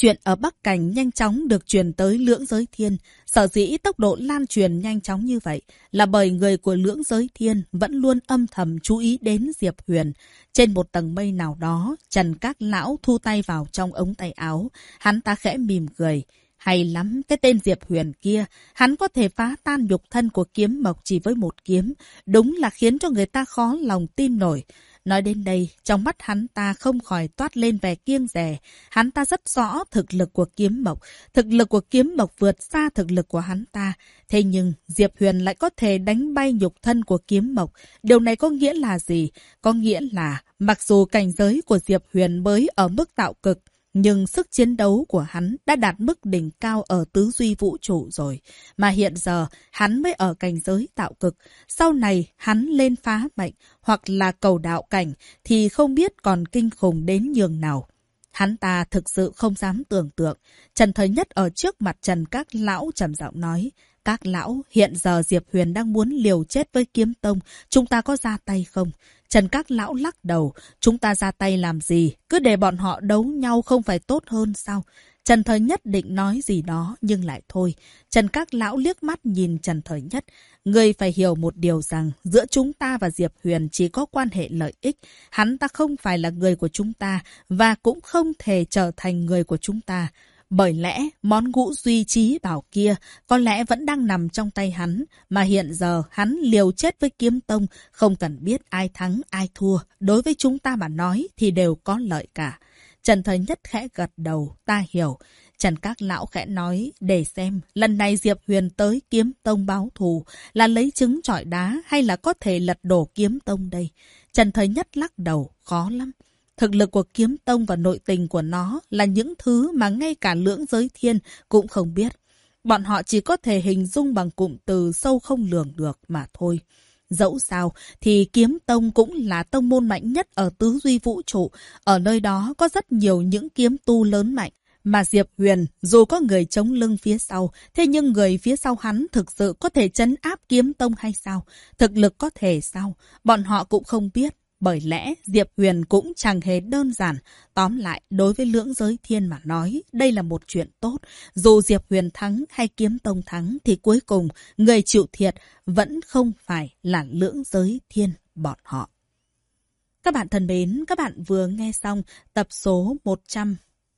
A: Chuyện ở Bắc Cảnh nhanh chóng được truyền tới Lưỡng Giới Thiên. Sở dĩ tốc độ lan truyền nhanh chóng như vậy là bởi người của Lưỡng Giới Thiên vẫn luôn âm thầm chú ý đến Diệp Huyền. Trên một tầng mây nào đó, Trần Các Lão thu tay vào trong ống tay áo. Hắn ta khẽ mỉm cười. Hay lắm, cái tên Diệp Huyền kia, hắn có thể phá tan nhục thân của Kiếm Mộc chỉ với một kiếm. Đúng là khiến cho người ta khó lòng tin nổi. Nói đến đây, trong mắt hắn ta không khỏi toát lên vẻ kiêng dè. Hắn ta rất rõ thực lực của Kiếm Mộc. Thực lực của Kiếm Mộc vượt xa thực lực của hắn ta. Thế nhưng, Diệp Huyền lại có thể đánh bay nhục thân của Kiếm Mộc. Điều này có nghĩa là gì? Có nghĩa là, mặc dù cảnh giới của Diệp Huyền mới ở mức tạo cực, nhưng sức chiến đấu của hắn đã đạt mức đỉnh cao ở tứ duy vũ trụ rồi. Mà hiện giờ, hắn mới ở cảnh giới tạo cực. Sau này, hắn lên phá mệnh hoặc là cầu đạo cảnh thì không biết còn kinh khủng đến nhường nào. Hắn ta thực sự không dám tưởng tượng. Trần Thời Nhất ở trước mặt Trần Các Lão trầm giọng nói. Các lão, hiện giờ Diệp Huyền đang muốn liều chết với Kiếm Tông. Chúng ta có ra tay không? Trần Các Lão lắc đầu. Chúng ta ra tay làm gì? Cứ để bọn họ đấu nhau không phải tốt hơn sao? Trần Thời Nhất định nói gì đó nhưng lại thôi. Trần Các Lão liếc mắt nhìn Trần Thời Nhất. Ngươi phải hiểu một điều rằng giữa chúng ta và Diệp Huyền chỉ có quan hệ lợi ích. Hắn ta không phải là người của chúng ta và cũng không thể trở thành người của chúng ta. Bởi lẽ, món ngũ duy trí bảo kia có lẽ vẫn đang nằm trong tay hắn, mà hiện giờ hắn liều chết với Kiếm Tông, không cần biết ai thắng ai thua. Đối với chúng ta mà nói thì đều có lợi cả. Trần Thời Nhất khẽ gật đầu, ta hiểu. Trần Các Lão khẽ nói, để xem, lần này Diệp Huyền tới Kiếm Tông báo thù, là lấy trứng trọi đá hay là có thể lật đổ Kiếm Tông đây? Trần Thời Nhất lắc đầu, khó lắm. Thực lực của Kiếm Tông và nội tình của nó là những thứ mà ngay cả Lưỡng Giới Thiên cũng không biết. Bọn họ chỉ có thể hình dung bằng cụm từ sâu không lường được mà thôi. Dẫu sao thì Kiếm Tông cũng là tông môn mạnh nhất ở tứ duy vũ trụ. Ở nơi đó có rất nhiều những kiếm tu lớn mạnh. Mà Diệp Huyền dù có người chống lưng phía sau, thế nhưng người phía sau hắn thực sự có thể trấn áp Kiếm Tông hay sao? Thực lực có thể sao? Bọn họ cũng không biết. Bởi lẽ Diệp Huyền cũng chẳng hề đơn giản. Tóm lại, đối với Lưỡng Giới Thiên mà nói, đây là một chuyện tốt. Dù Diệp Huyền thắng hay Kiếm Tông thắng thì cuối cùng người chịu thiệt vẫn không phải là Lưỡng Giới Thiên bọn họ. Các bạn thân mến, các bạn vừa nghe xong tập số 100.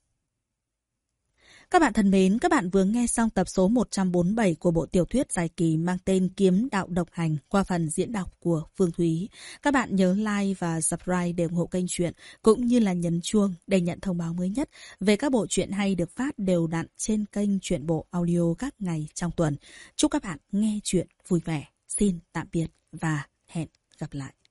A: Các bạn thân mến, các bạn vừa nghe xong tập số 147 của bộ tiểu thuyết dài kỳ mang tên Kiếm Đạo Độc Hành qua phần diễn đọc của Phương Thúy. Các bạn nhớ like và subscribe để ủng hộ kênh truyện, cũng như là nhấn chuông để nhận thông báo mới nhất về các bộ truyện hay được phát đều đặn trên kênh Truyện Bộ Audio các ngày trong tuần. Chúc các bạn nghe truyện vui vẻ. Xin tạm biệt và hẹn gặp lại.